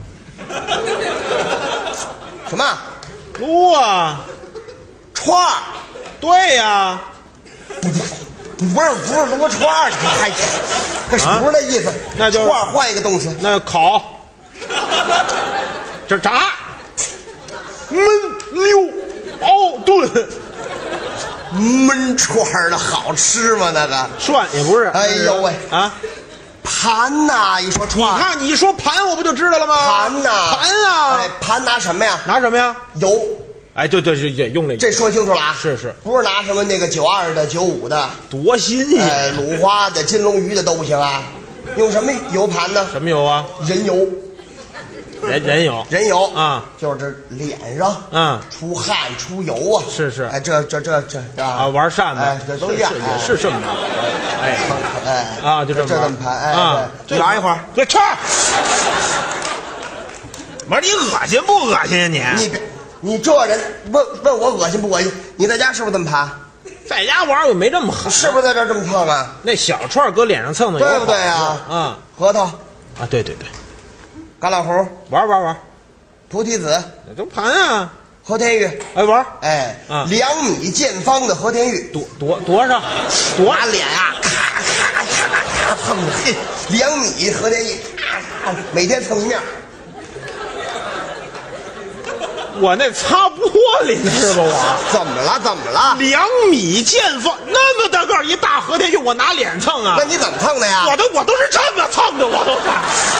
什么？ 撸啊， 串。 对呀。 不是撸串，这是不是那意思？ 那就串换一个动词， 那烤，这炸，焖溜，熬炖， 焖串的好吃吗？那个涮也不是。 哎呦喂啊！ 盘呐，一说串， 你看你说盘，我不就知道了吗？ 盘呐， 盘啊！ 哎，盘拿什么呀？ 拿什么呀？ 油。 哎，对，也用这个。 这说清楚了啊！ 是， 不是拿什么那个92的、95的， 多新鲜！ 哎，鲁花的、金龙鱼的都不行啊。用什么油盘呢？ 什么油啊？ 人油。 人油啊， 就是这脸上出汗出油啊。 是。 哎，这啊，玩扇子， 哎，这都一样， 也是这么着。哎啊，就这么盘，哎啊， 玩一会儿， 别吃。不是你恶心不恶心呀你？ 你这人问我恶心不恶心？你在家是不是这么盘？ 在家玩我没这么狠， 是不是在这这么蹭啊？ 那小串搁脸上蹭蹭， 对不对啊？ 啊， 核桃啊，对， 橄榄核玩， 菩提子那都盘啊， 和田玉哎玩， 哎2米见方的和田玉多少？ 拿脸啊，咔蹭的，嘿，2米和田玉，每天蹭一面。 我那擦玻璃呢是吧？我怎么了 ？2米见方，那么大个一大和田玉，我拿脸蹭啊？ 那你怎么蹭的呀？ 我都是这么蹭的，我都是。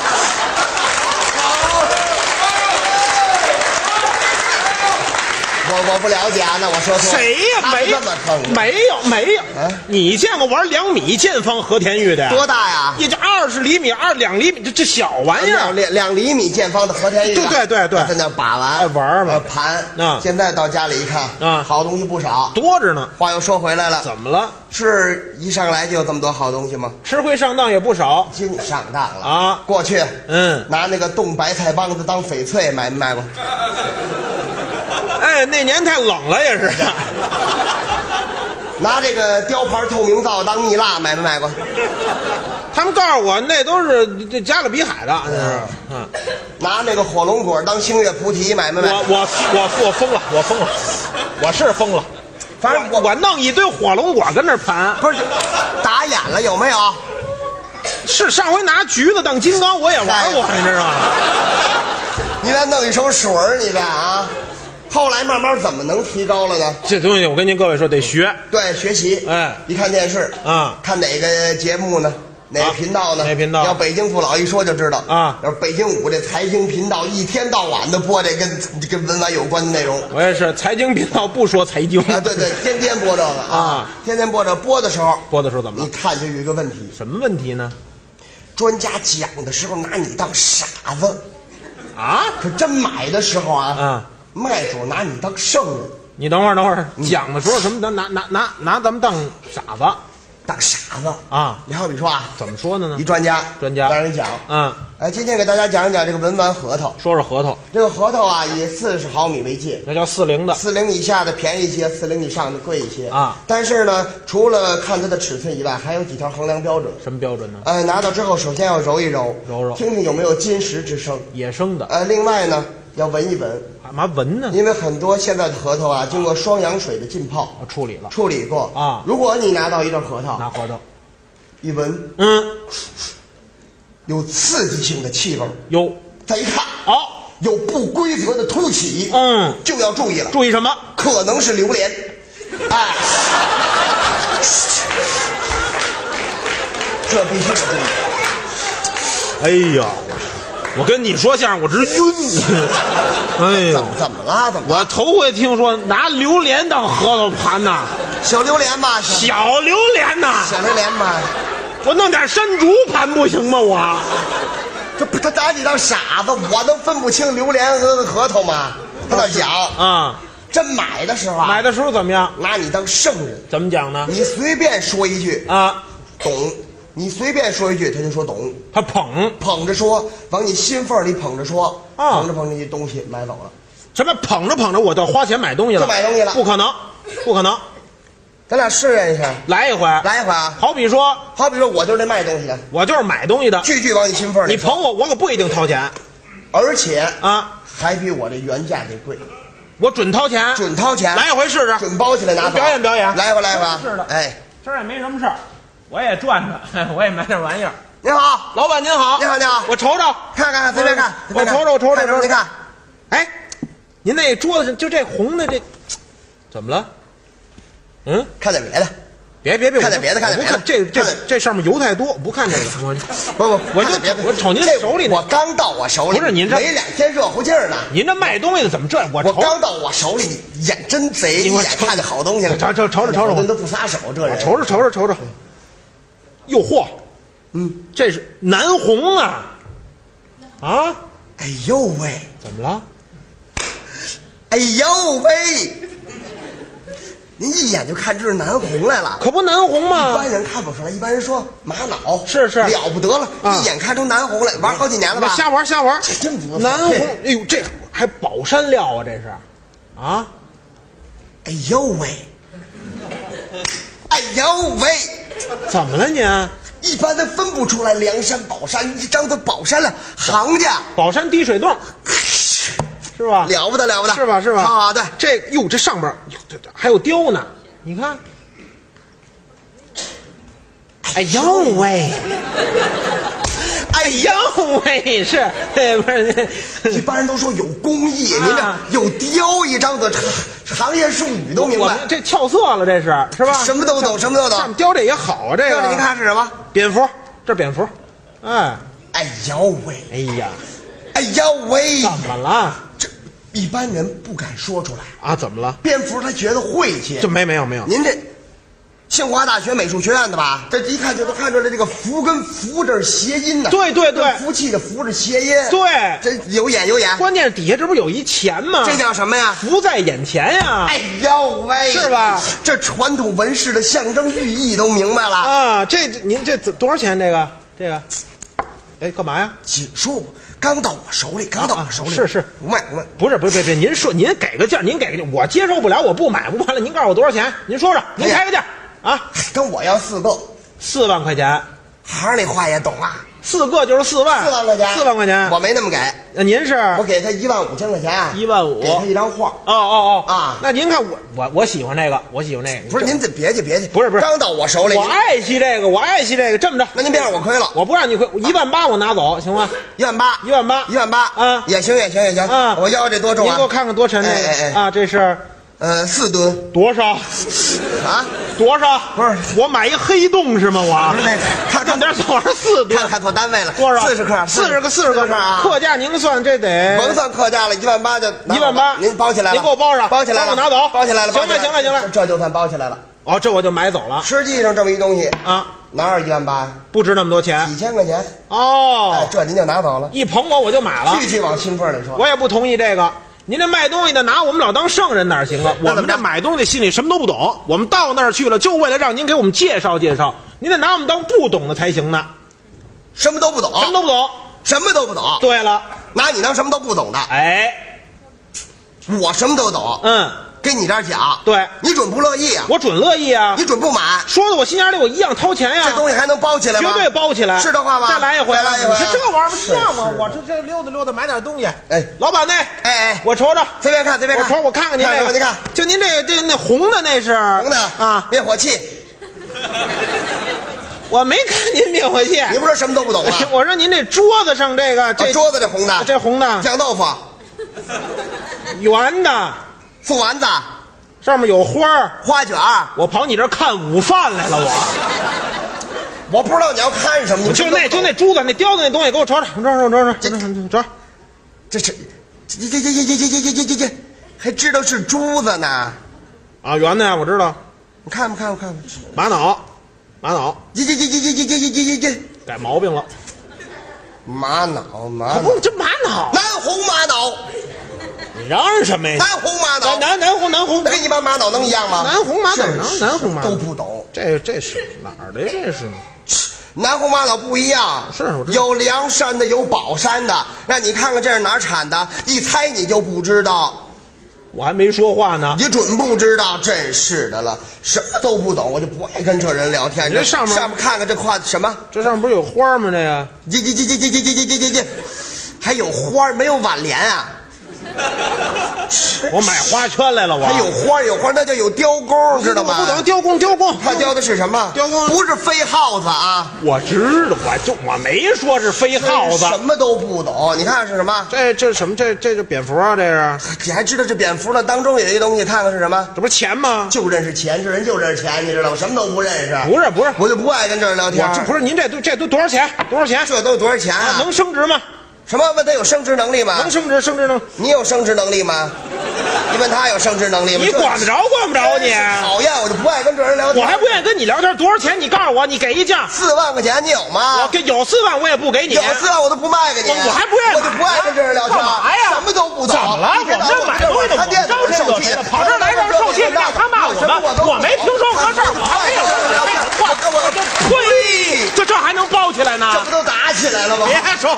我不了解啊，那我说错。 谁呀？ 没这么蹭。 没有。你见过玩2米见方和田玉的呀？ 多大呀？ 也就20厘米，2厘米，这小玩意儿。 2厘米见方的和田玉。 对， 在那把玩嘛， 盘啊。 现在到家里一看，好东西不少， 多着呢。 话又说回来了， 怎么了？ 是一上来就有这么多好东西吗？ 吃亏上当也不少， 净上当了啊！ 过去，拿那个冻白菜帮子当翡翠买没买过？ 哎，那年太冷了也是。 拿这个雕牌透明皂当蜜蜡买没买过？ 他们告诉我那都是这加勒比海的， 拿那个火龙果当星月菩提买没买？ 我疯了，我是疯了。反正我弄一堆火龙果跟那盘， 不是打眼了有没有？ 是上回拿橘子当金刚我也玩过，你知道吗？ 你再弄一手水儿，你这啊， 后来慢慢怎么能提高了呢？ 这东西我跟您各位说得学， 对，学习。 哎， 一看电视啊， 看哪个节目呢？哪个频道呢？ 哪频道？ 要北京父老一说就知道啊。 要是北京5这财经频道，一天到晚的播这跟文玩有关的内容。 我也是，财经频道不说财经啊，对，天天播这个啊，天天播这播的时候怎么了？ 你看就有一个问题， 什么问题呢？ 专家讲的时候拿你当傻子， 啊， 可真买的时候啊，卖主拿你当圣人。 你等会儿，讲的时候什么拿咱们当傻子。 当傻子啊！ 你好比说啊， 怎么说的呢？ 一专家让人讲，今天给大家讲一讲这个文玩核桃。 说说核桃， 这个核桃啊，以40毫米为界， 那叫40的 ，40以下的便宜一些，40以上的贵一些啊。 但是呢，除了看它的尺寸以外，还有几条衡量标准。 什么标准呢？ 拿到之后，首先要揉一揉，听听有没有金石之声， 野生的。 另外呢，要闻一闻。 干嘛闻呢？ 因为很多现在的核桃啊，经过双氧水的浸泡， 处理过啊。如果你拿到一个核桃， 拿核桃一闻，有刺激性的气味， 有。 再一看，有不规则的凸起，就要注意了。 注意什么？ 可能是榴莲。哎，这必须得注意。 哎呀，我跟你说相声，我直晕。哎呀， 怎么了？ 我头回听说拿榴莲当核桃盘呐， 小榴莲吧， 小榴莲呐， 小榴莲吧。 我弄点山竹盘不行吗？我他拿你当傻子，我能分不清榴莲和核桃吗？他那讲啊， 真买的时候怎么样？ 拿你当圣人。 怎么讲呢？ 你随便说一句啊， 懂。你随便说一句，他就说懂。 他捧着说，往你心缝里捧着说，捧着这东西买走了。 什么捧着，我就花钱买东西了？ 就买东西了？ 不可能。 咱俩试验一下， 来一回啊！ 好比说， 我就是那卖东西的， 我就是买东西的， 句句往你心缝里。 你捧我可不一定掏钱， 而且啊， 还比我这原价得贵。 我准掏钱，来一回试试， 准包起来拿走。 表演， 来一回。 是的， 哎， 这儿也没什么事儿，我也转转，我也买点玩意儿。 您好， 老板您好， 你好， 我瞅瞅， 看，随便看， 我瞅瞅， 你看， 哎，您那桌子上就这红的这，怎么了？ 看点别的， 别， 看点别的， 不看这上面油太多，不看这个。 不， 我瞅您手里， 我刚到我手里， 不是您这没2天热乎劲儿呢。 您这卖东西的怎么这？我刚到我手里，眼真贼，一眼看见好东西了。 瞅瞅， 人都不撒手，这人。 瞅瞅，哟嚯，这是南红啊！啊， 哎呦喂， 怎么了？ 哎呦喂！您一眼就看这是南红来了， 可不南红吗？ 一般人看不出来，一般人说玛瑙是了不得了，一眼看出南红来，玩好几年了吧？ 瞎玩， 这真不南红。哎呦，这还宝山料啊，这是，啊！ 哎呦喂，哎呦喂， 怎么了您？ 一般的分不出来梁山宝山，一张都宝山了，行家宝山滴水洞。是吧？ 了不得， 是吧？ 好的， 这上边还有雕呢，你看。哎呦喂，哎呦喂，是，不是？ 一般人都说有工艺，您这有雕一张的，行业术语都明白。 我这跳色了，这是吧？ 什么都懂。上面雕这也好啊，这个。 您看是什么？ 蝙蝠，这蝙蝠。哎呦喂，哎呦喂， 怎么了？ 这一般人不敢说出来啊？怎么了？ 蝙蝠他觉得晦气。 这没有。 您这清华大学美术学院的吧？这一看就都看出来，这个福跟福这是谐音呢。 对， 福气的福是谐音。 对， 这有眼。 关键是底下这不是有一钱吗？ 这叫什么呀？ 福在眼前呀！ 哎呦喂， 是吧？ 这传统纹饰的象征寓意都明白了啊！您这多少钱？这个，哎，干嘛呀？ 锦书刚到我手里， 是不卖， 不是，您说您给个价，我接受不了，我不买，不完了，您告诉我多少钱？您说说，您开个价啊！ 跟我要4个 ，4万块钱。 行，那话也懂啊。 4个就是4万 ，4万块钱 ，4万块钱， 我没那么给。 那您是？ 我给他15000块钱 ，15000， 给他一张画。 啊！那您看我喜欢这个，我喜欢这个。 不是您别去， 不是， 刚到我手里， 我爱惜这个，我爱惜这个。这么着， 那您别让我亏了， 我不让你亏，18000我拿走，行吗 ？18000，18000啊，也行啊！我要这多重啊？ 您给我看看多沉这个啊？这是。 4吨， 多少？ 啊？ 多少？ 不是， 我买一黑洞是吗？我不是那个，他正点走上4吨， 看错单位了。 多少 ？40克 ，40个啊！ 客价您算这得甭算客价了，18000就 18000， 您包起来了， 您给我包上， 包起来了， 我拿走， 包起来了， 行了， 这就算包起来了。 哦，这我就买走了。 实际上这么一东西啊， 哪有18000？ 不值那么多钱， 几千块钱。 哦， 哎，这您就拿走了， 一捧我就买了。 具体往清缝里说， 我也不同意这个。您这卖东西的拿我们老当圣人哪行啊？我们这买东西心里什么都不懂，我们到那儿去了就为了让您给我们介绍介绍，您得拿我们当不懂的才行呢。 什么都不懂， 什么都不懂， 什么都不懂。 对了， 拿你当什么都不懂的。 哎， 我什么都懂。给你这儿讲， 对你准不乐意啊？ 我准乐意啊！ 你准不买？ 说的我心眼里我一样掏钱呀！ 这东西还能包起来吗？ 绝对包起来， 是这话吗？ 再来一回， 再来一回。 这玩意儿不像吗？我这溜达买点东西。 哎， 老板那， 哎， 我瞅瞅， 随便看。 我看看您这个， 您看， 就您这那红的那是红的啊， 灭火器。 我没看您灭火器， 你不说什么都不懂啊？ 我说您这桌子上这个， 桌子这红的， 这红的酱豆腐， 圆的素丸子。 上面有花卷， 我跑你这儿看午饭来了， 我不知道你要看什么， 就那珠子那雕的那东西，给我瞅， 这，还知道是珠子呢？ 啊，圆的呀，我知道。 你看， 玛瑙，改毛病了。 玛瑙， 这玛瑙， 南红玛瑙。 你嚷嚷什么呀？ 南红玛瑙， 南红， 跟一般玛瑙能一样吗？ 南红玛瑙，南红玛瑙都不懂， 这是哪儿的？这是南红玛瑙不一样，有梁山的，有宝山的，让你看看这是哪儿产的，一猜你就不知道。 我还没说话呢， 你准不知道，真是的了，什么都不懂，我就不爱跟这人聊天。 这上面看看这画的什么？ 这上面不是有花吗？这个， 还有花，没有挽联啊。 我买花圈来了，我还有花，那就有雕工，知道吗？ 不懂雕工， 他雕的是什么？ 雕工不是飞耗子啊！ 我知道，我没说是飞耗子， 什么都不懂。你看是什么？ 这什么？这是蝙蝠啊！这是你还知道这蝙蝠呢？当中有一个东西，看看是什么？ 这不是钱吗？ 就认识钱，这人就认识钱，你知道吗？什么都不认识。 不是， 我就不爱跟这人聊天。 不是您这都多少钱？ 这都多少钱啊？ 能升值吗？ 什么？问他有升值能力吗？ 能升值能。 你有升值能力吗？你问他有升值能力吗？ 你管得着你？ 讨厌，我就不爱跟这人聊天。 我还不愿意跟你聊天。多少钱？你告诉我，你给一价。 4万块钱，你有吗？ 有4万，我也不给你。 有4万我都不卖给你。 我还不愿意， 我就不爱跟这人聊天。 干嘛呀？ 什么都不懂。 怎么了？我们这买东西的，我招受气，跑这儿来这儿受气，让他骂我们，我没听说过事儿，我还没有话，我就呸！这还能包起来呢？ 这不都打起来了吗？ 别说。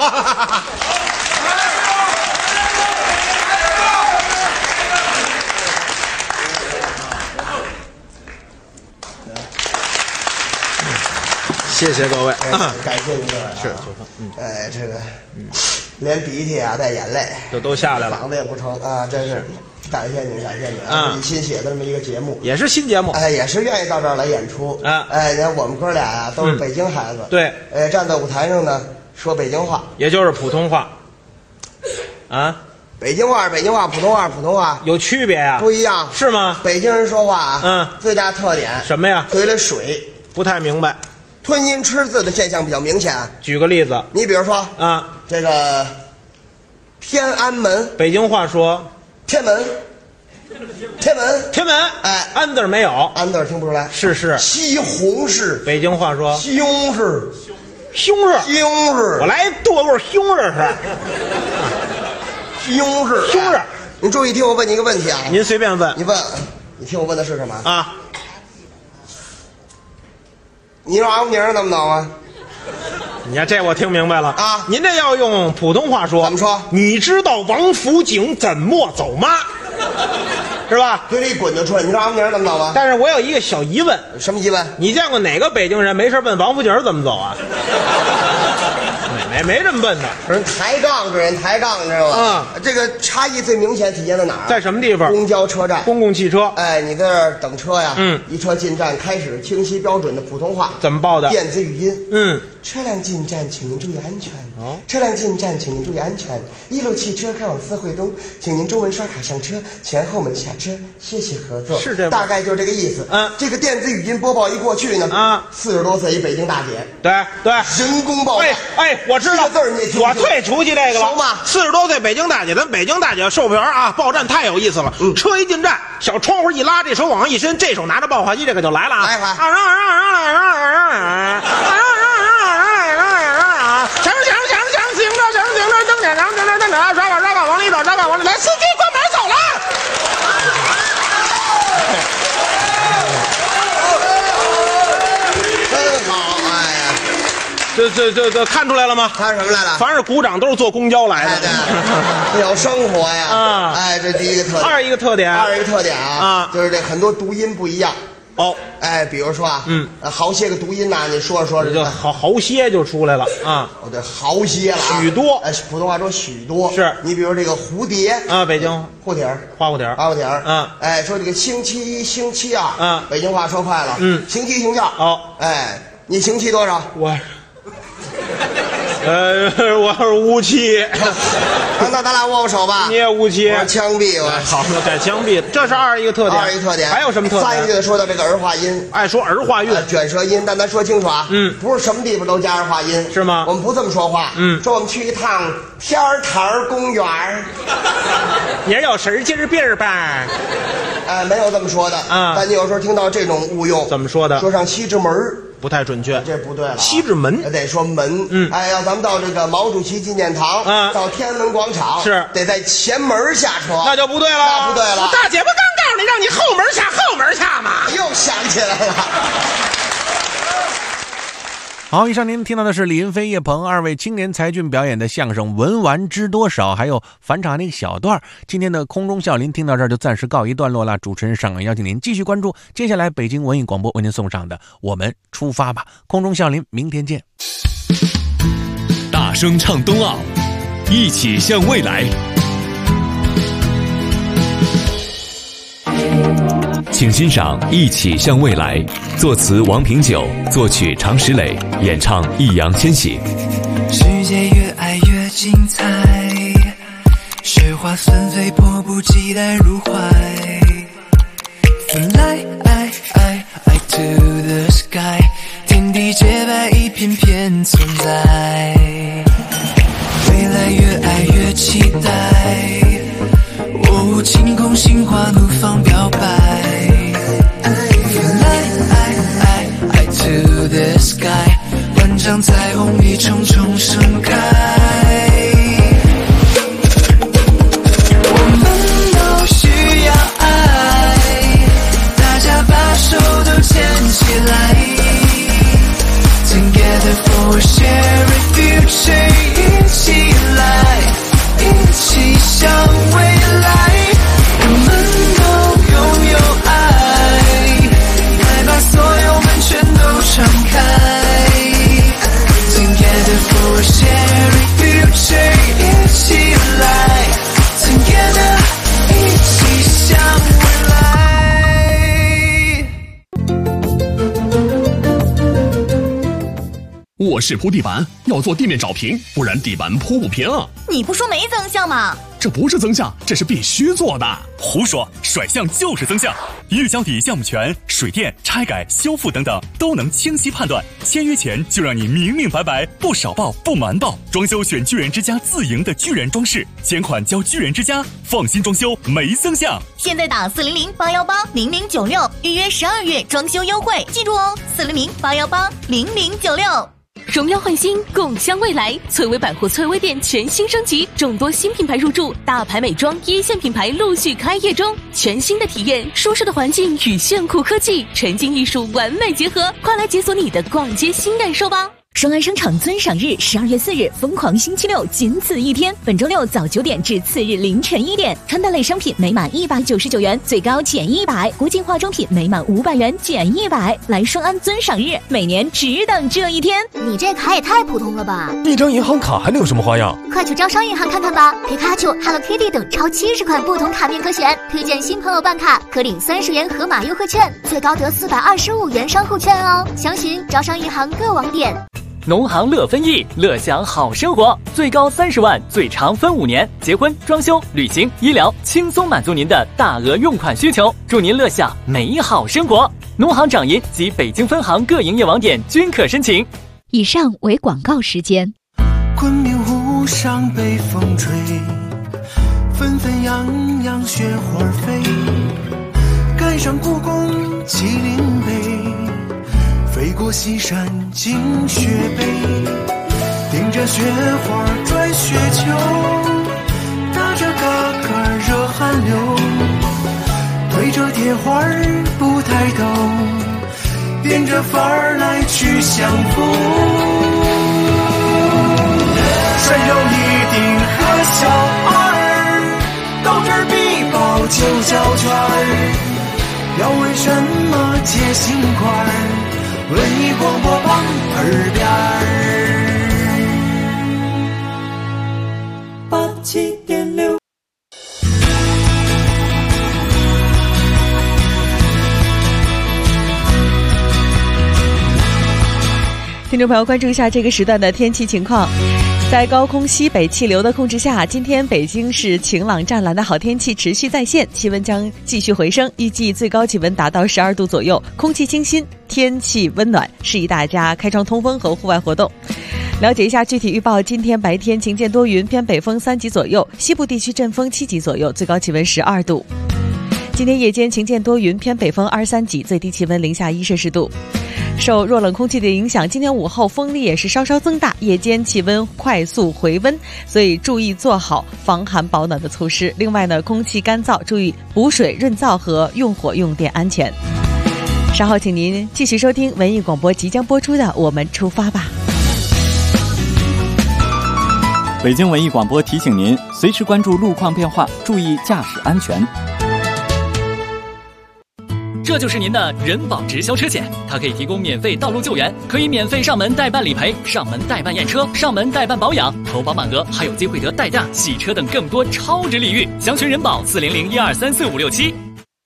谢谢各位， 感谢您各位。 是， 这个，连鼻涕啊带眼泪， 都下来了， 嗓子也不成啊，真是感谢你啊！你新写的这么一个节目， 也是新节目， 也是愿意到这儿来演出啊！你看我们哥俩呀，都是北京孩子， 对， 站在舞台上呢，说北京话， 也就是普通话，啊。 北京话，普通话有区别呀？ 不一样， 是吗？ 北京人说话啊，最大特点什么呀？ 嘴里水， 不太明白。 吞音吃字的现象比较明显。 举个例子， 你比如说啊， 这个天安门， 北京话说天门， 哎，安字没有， 安字听不出来。 是。 西红柿， 北京话说西红柿， 我来剁味西红柿是。 西红柿，你注意听我问你一个问题啊！ 您随便问， 你听我问的是什么啊？ 你说王名怎么弄啊？ 你看这我听明白了啊！ 您这要用普通话说， 怎么说？ 你知道王府井怎么走吗？是吧？ 嘴里滚就出来。你知道王名怎么走吗？ 但是我有一个小疑问。 什么疑问？ 你见过哪个北京人没事问王府井怎么走啊？ 没这么笨的。 人抬杠这人抬杠，你知道吗？这个差异最明显体现在哪儿？ 在什么地方？ 公交车站， 公共汽车。 哎，你在这儿等车呀，一车进站开始清晰标准的普通话， 怎么报的？ 电子语音，车辆进站，请您注意安全。车辆进站，请您注意安全。一路汽车开往四惠东，请您中文刷卡上车，前后门下车，谢谢合作。 是这， 大概就是这个意思。这个电子语音播报一过去呢，40多岁一北京大姐， 对， 人工报。 哎，我知道， 字儿你也听我最熟悉这个了。 熟吗 ？40多岁北京大姐，咱北京大姐售票员啊，报站太有意思了。车一进站，小窗户一拉，这手往上一伸，这手拿着报话机，这个就来了啊！ 来吧。 往里走，往里来，司机关门走了。 真好，哎呀， 这看出来了吗？ 看什么来了？ 凡是鼓掌都是坐公交来的， 有生活呀。哎，这第一个特点。 二一个特点啊，就是这很多读音不一样。哎，比如说好些个读音呐，你说这就好些就出来了啊。 对，好些了， 许多。 普通话说许多。 是你比如这个蝴蝶啊，北京蝴蝶， 花蝴蝶， 哎，说这个星期一、星期二，北京话说快了，星期一、星期二。哎，你星期多少？ 我是57。 那咱俩握握手吧。 你也57。 我枪毙我。 好，改枪毙。这是二一个特点。还有什么特点？ 三一个说到这个儿化音， 爱说儿化韵、 卷舌音，但咱说清楚啊，不是什么地方都加儿化音， 是吗？ 我们不这么说话。说我们去一趟天儿坛公园， 也有神劲儿病儿吧？ 没有这么说的但你有时候听到这种误用， 怎么说的？ 说上西直门不太准确， 这不对了。 西直门得说门，哎，要咱们到这个毛主席纪念堂，到天安门广场， 是得在前门下车， 那就不对了， 那不对了。 大姐不刚告诉你让你后门下吗？ 又想起来了。 好，以上您听到的是李云飞、叶鹏二位青年才俊表演的相声《文玩知多少》，还有返场那个小段。今天的空中笑林听到这儿就暂时告一段落了。主持人上岸邀请您继续关注接下来北京文艺广播为您送上的《我们出发吧》。空中笑林，明天见。 大声唱冬奥，一起向未来。请欣赏《一起向未来》，作词王平久，作曲常石磊，演唱易烊千玺。 世界越爱越精彩，雪花纷飞，迫不及待入怀。Fly to the sky， 天地洁白，一片片存在。未来越爱越期待，晴空心花怒放表白。Fly to the sky， 万丈彩虹一重重盛开。我们都需要爱，大家把手都牵起来。Together for a shared future， 一起来，一起向未来。我们都拥有爱，快把所有门全都敞开。Together for a shared future， 一起来 ，Together 一起向未来。 卧室铺地板要做地面找平，不然地板铺不平。 你不说没增项吗？ 这不是增项，这是必须做的。 胡说，甩项就是增项。一日交底项目权、水电、拆改、修复等等都能清晰判断。签约前就让你明明白白，不少报不瞒报。装修选巨人之家自营的巨人装饰，钱款交巨人之家，放心装修没增项。 现在打400-818-0096预约12月装修优惠，记住哦，400-818-0096。 荣耀焕新，共襄未来。翠微百货翠微店全新升级，众多新品牌入驻，大牌美妆一线品牌陆续开业中。全新的体验，舒适的环境与炫酷科技，沉浸艺术完美结合，快来解锁你的逛街新感受吧！ 双安商场尊赏日12月4日，疯狂星期六，仅此一天。本周六早9点至次日凌晨1点，穿戴类商品每满199元最高减100，国际化妆品每满500元减100。来双安尊赏日，每年只等这一天。 你这卡也太普通了吧！ 一张银行卡还能有什么花样？ 快去招商银行看看吧，皮卡丘、Hello Kitty 等超70款不同卡面可选，推荐新朋友办卡可领30元盒马优惠券，最高得425元商户券哦。详询招商银行各网点。 农行乐分益，乐享好生活，最高30万，最长分5年，结婚、装修、旅行、医疗，轻松满足您的大额用款需求，祝您乐享美好生活。农行掌银及北京分行各营业网点均可申请。 以上为广告时间。 昆明湖上北风吹，纷纷扬扬雪花飞，赶上故宫麒麟碑，飞过西山进雪北，顶着雪花转雪球，打着嘎嘎热汗流，对着铁花不抬头，变着法儿来去相逢。山有一定和小二，到这儿必报9小圈儿，要为什么接心块儿？文艺广播榜耳边儿87.6。 听众朋友，关注一下这个时段的天气情况。在高空西北气流的控制下，今天北京市晴朗湛蓝的好天气持续再现，气温将继续回升，预计最高气温达到12度左右，空气清新，天气温暖，适宜大家开窗通风和户外活动。了解一下具体预报，今天白天晴间多云，偏北风3级左右，西部地区阵风7级左右，最高气温12度。今天夜间晴间多云，偏北风23级，最低气温零下1摄氏度。受弱冷空气的影响，今天午后风力也是稍稍增大，夜间气温快速回温，所以注意做好防寒保暖的措施。另外呢，空气干燥，注意补水润燥和用火用电安全。稍后请您继续收听文艺广播即将播出的《我们出发吧》。 北京文艺广播提醒您，随时关注路况变化，注意驾驶安全。 这就是您的人保直销车险，它可以提供免费道路救援，可以免费上门代办理赔、上门代办验车、上门代办保养，投保满额还有机会得代驾、洗车等更多超值礼遇。详询人保400-1234567。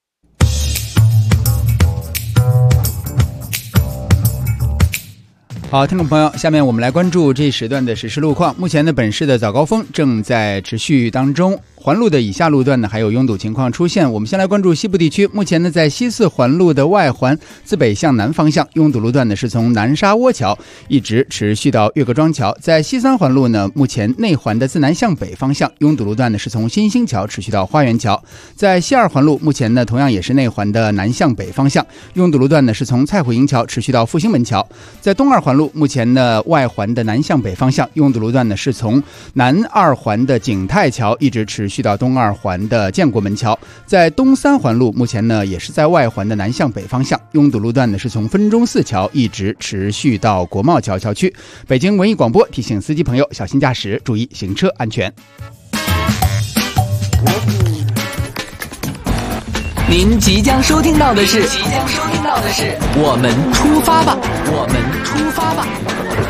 好，听众朋友，下面我们来关注这一时段的实时路况。目前呢，本市的早高峰正在持续当中，环路的以下路段呢还有拥堵情况出现。我们先来关注西部地区，目前呢在西四环路的外环自北向南方向，拥堵路段呢是从南沙窝桥一直持续到岳各庄桥。在西三环路呢，目前内环的自南向北方向，拥堵路段呢是从新兴桥持续到花园桥。在西二环路，目前呢同样也是内环的南向北方向，拥堵路段呢是从蔡虎营桥持续到复兴门桥。在东二环路，目前呢外环的南向北方向，拥堵路段呢是从南二环的景泰桥一直持续到东二环的建国门桥。在东三环路，目前呢也是在外环的南向北方向，拥堵路段呢是从分钟寺桥一直持续到国贸桥桥区。北京文艺广播提醒司机朋友小心驾驶，注意行车安全。 您即将收听到的是我们出发吧，我们出发吧。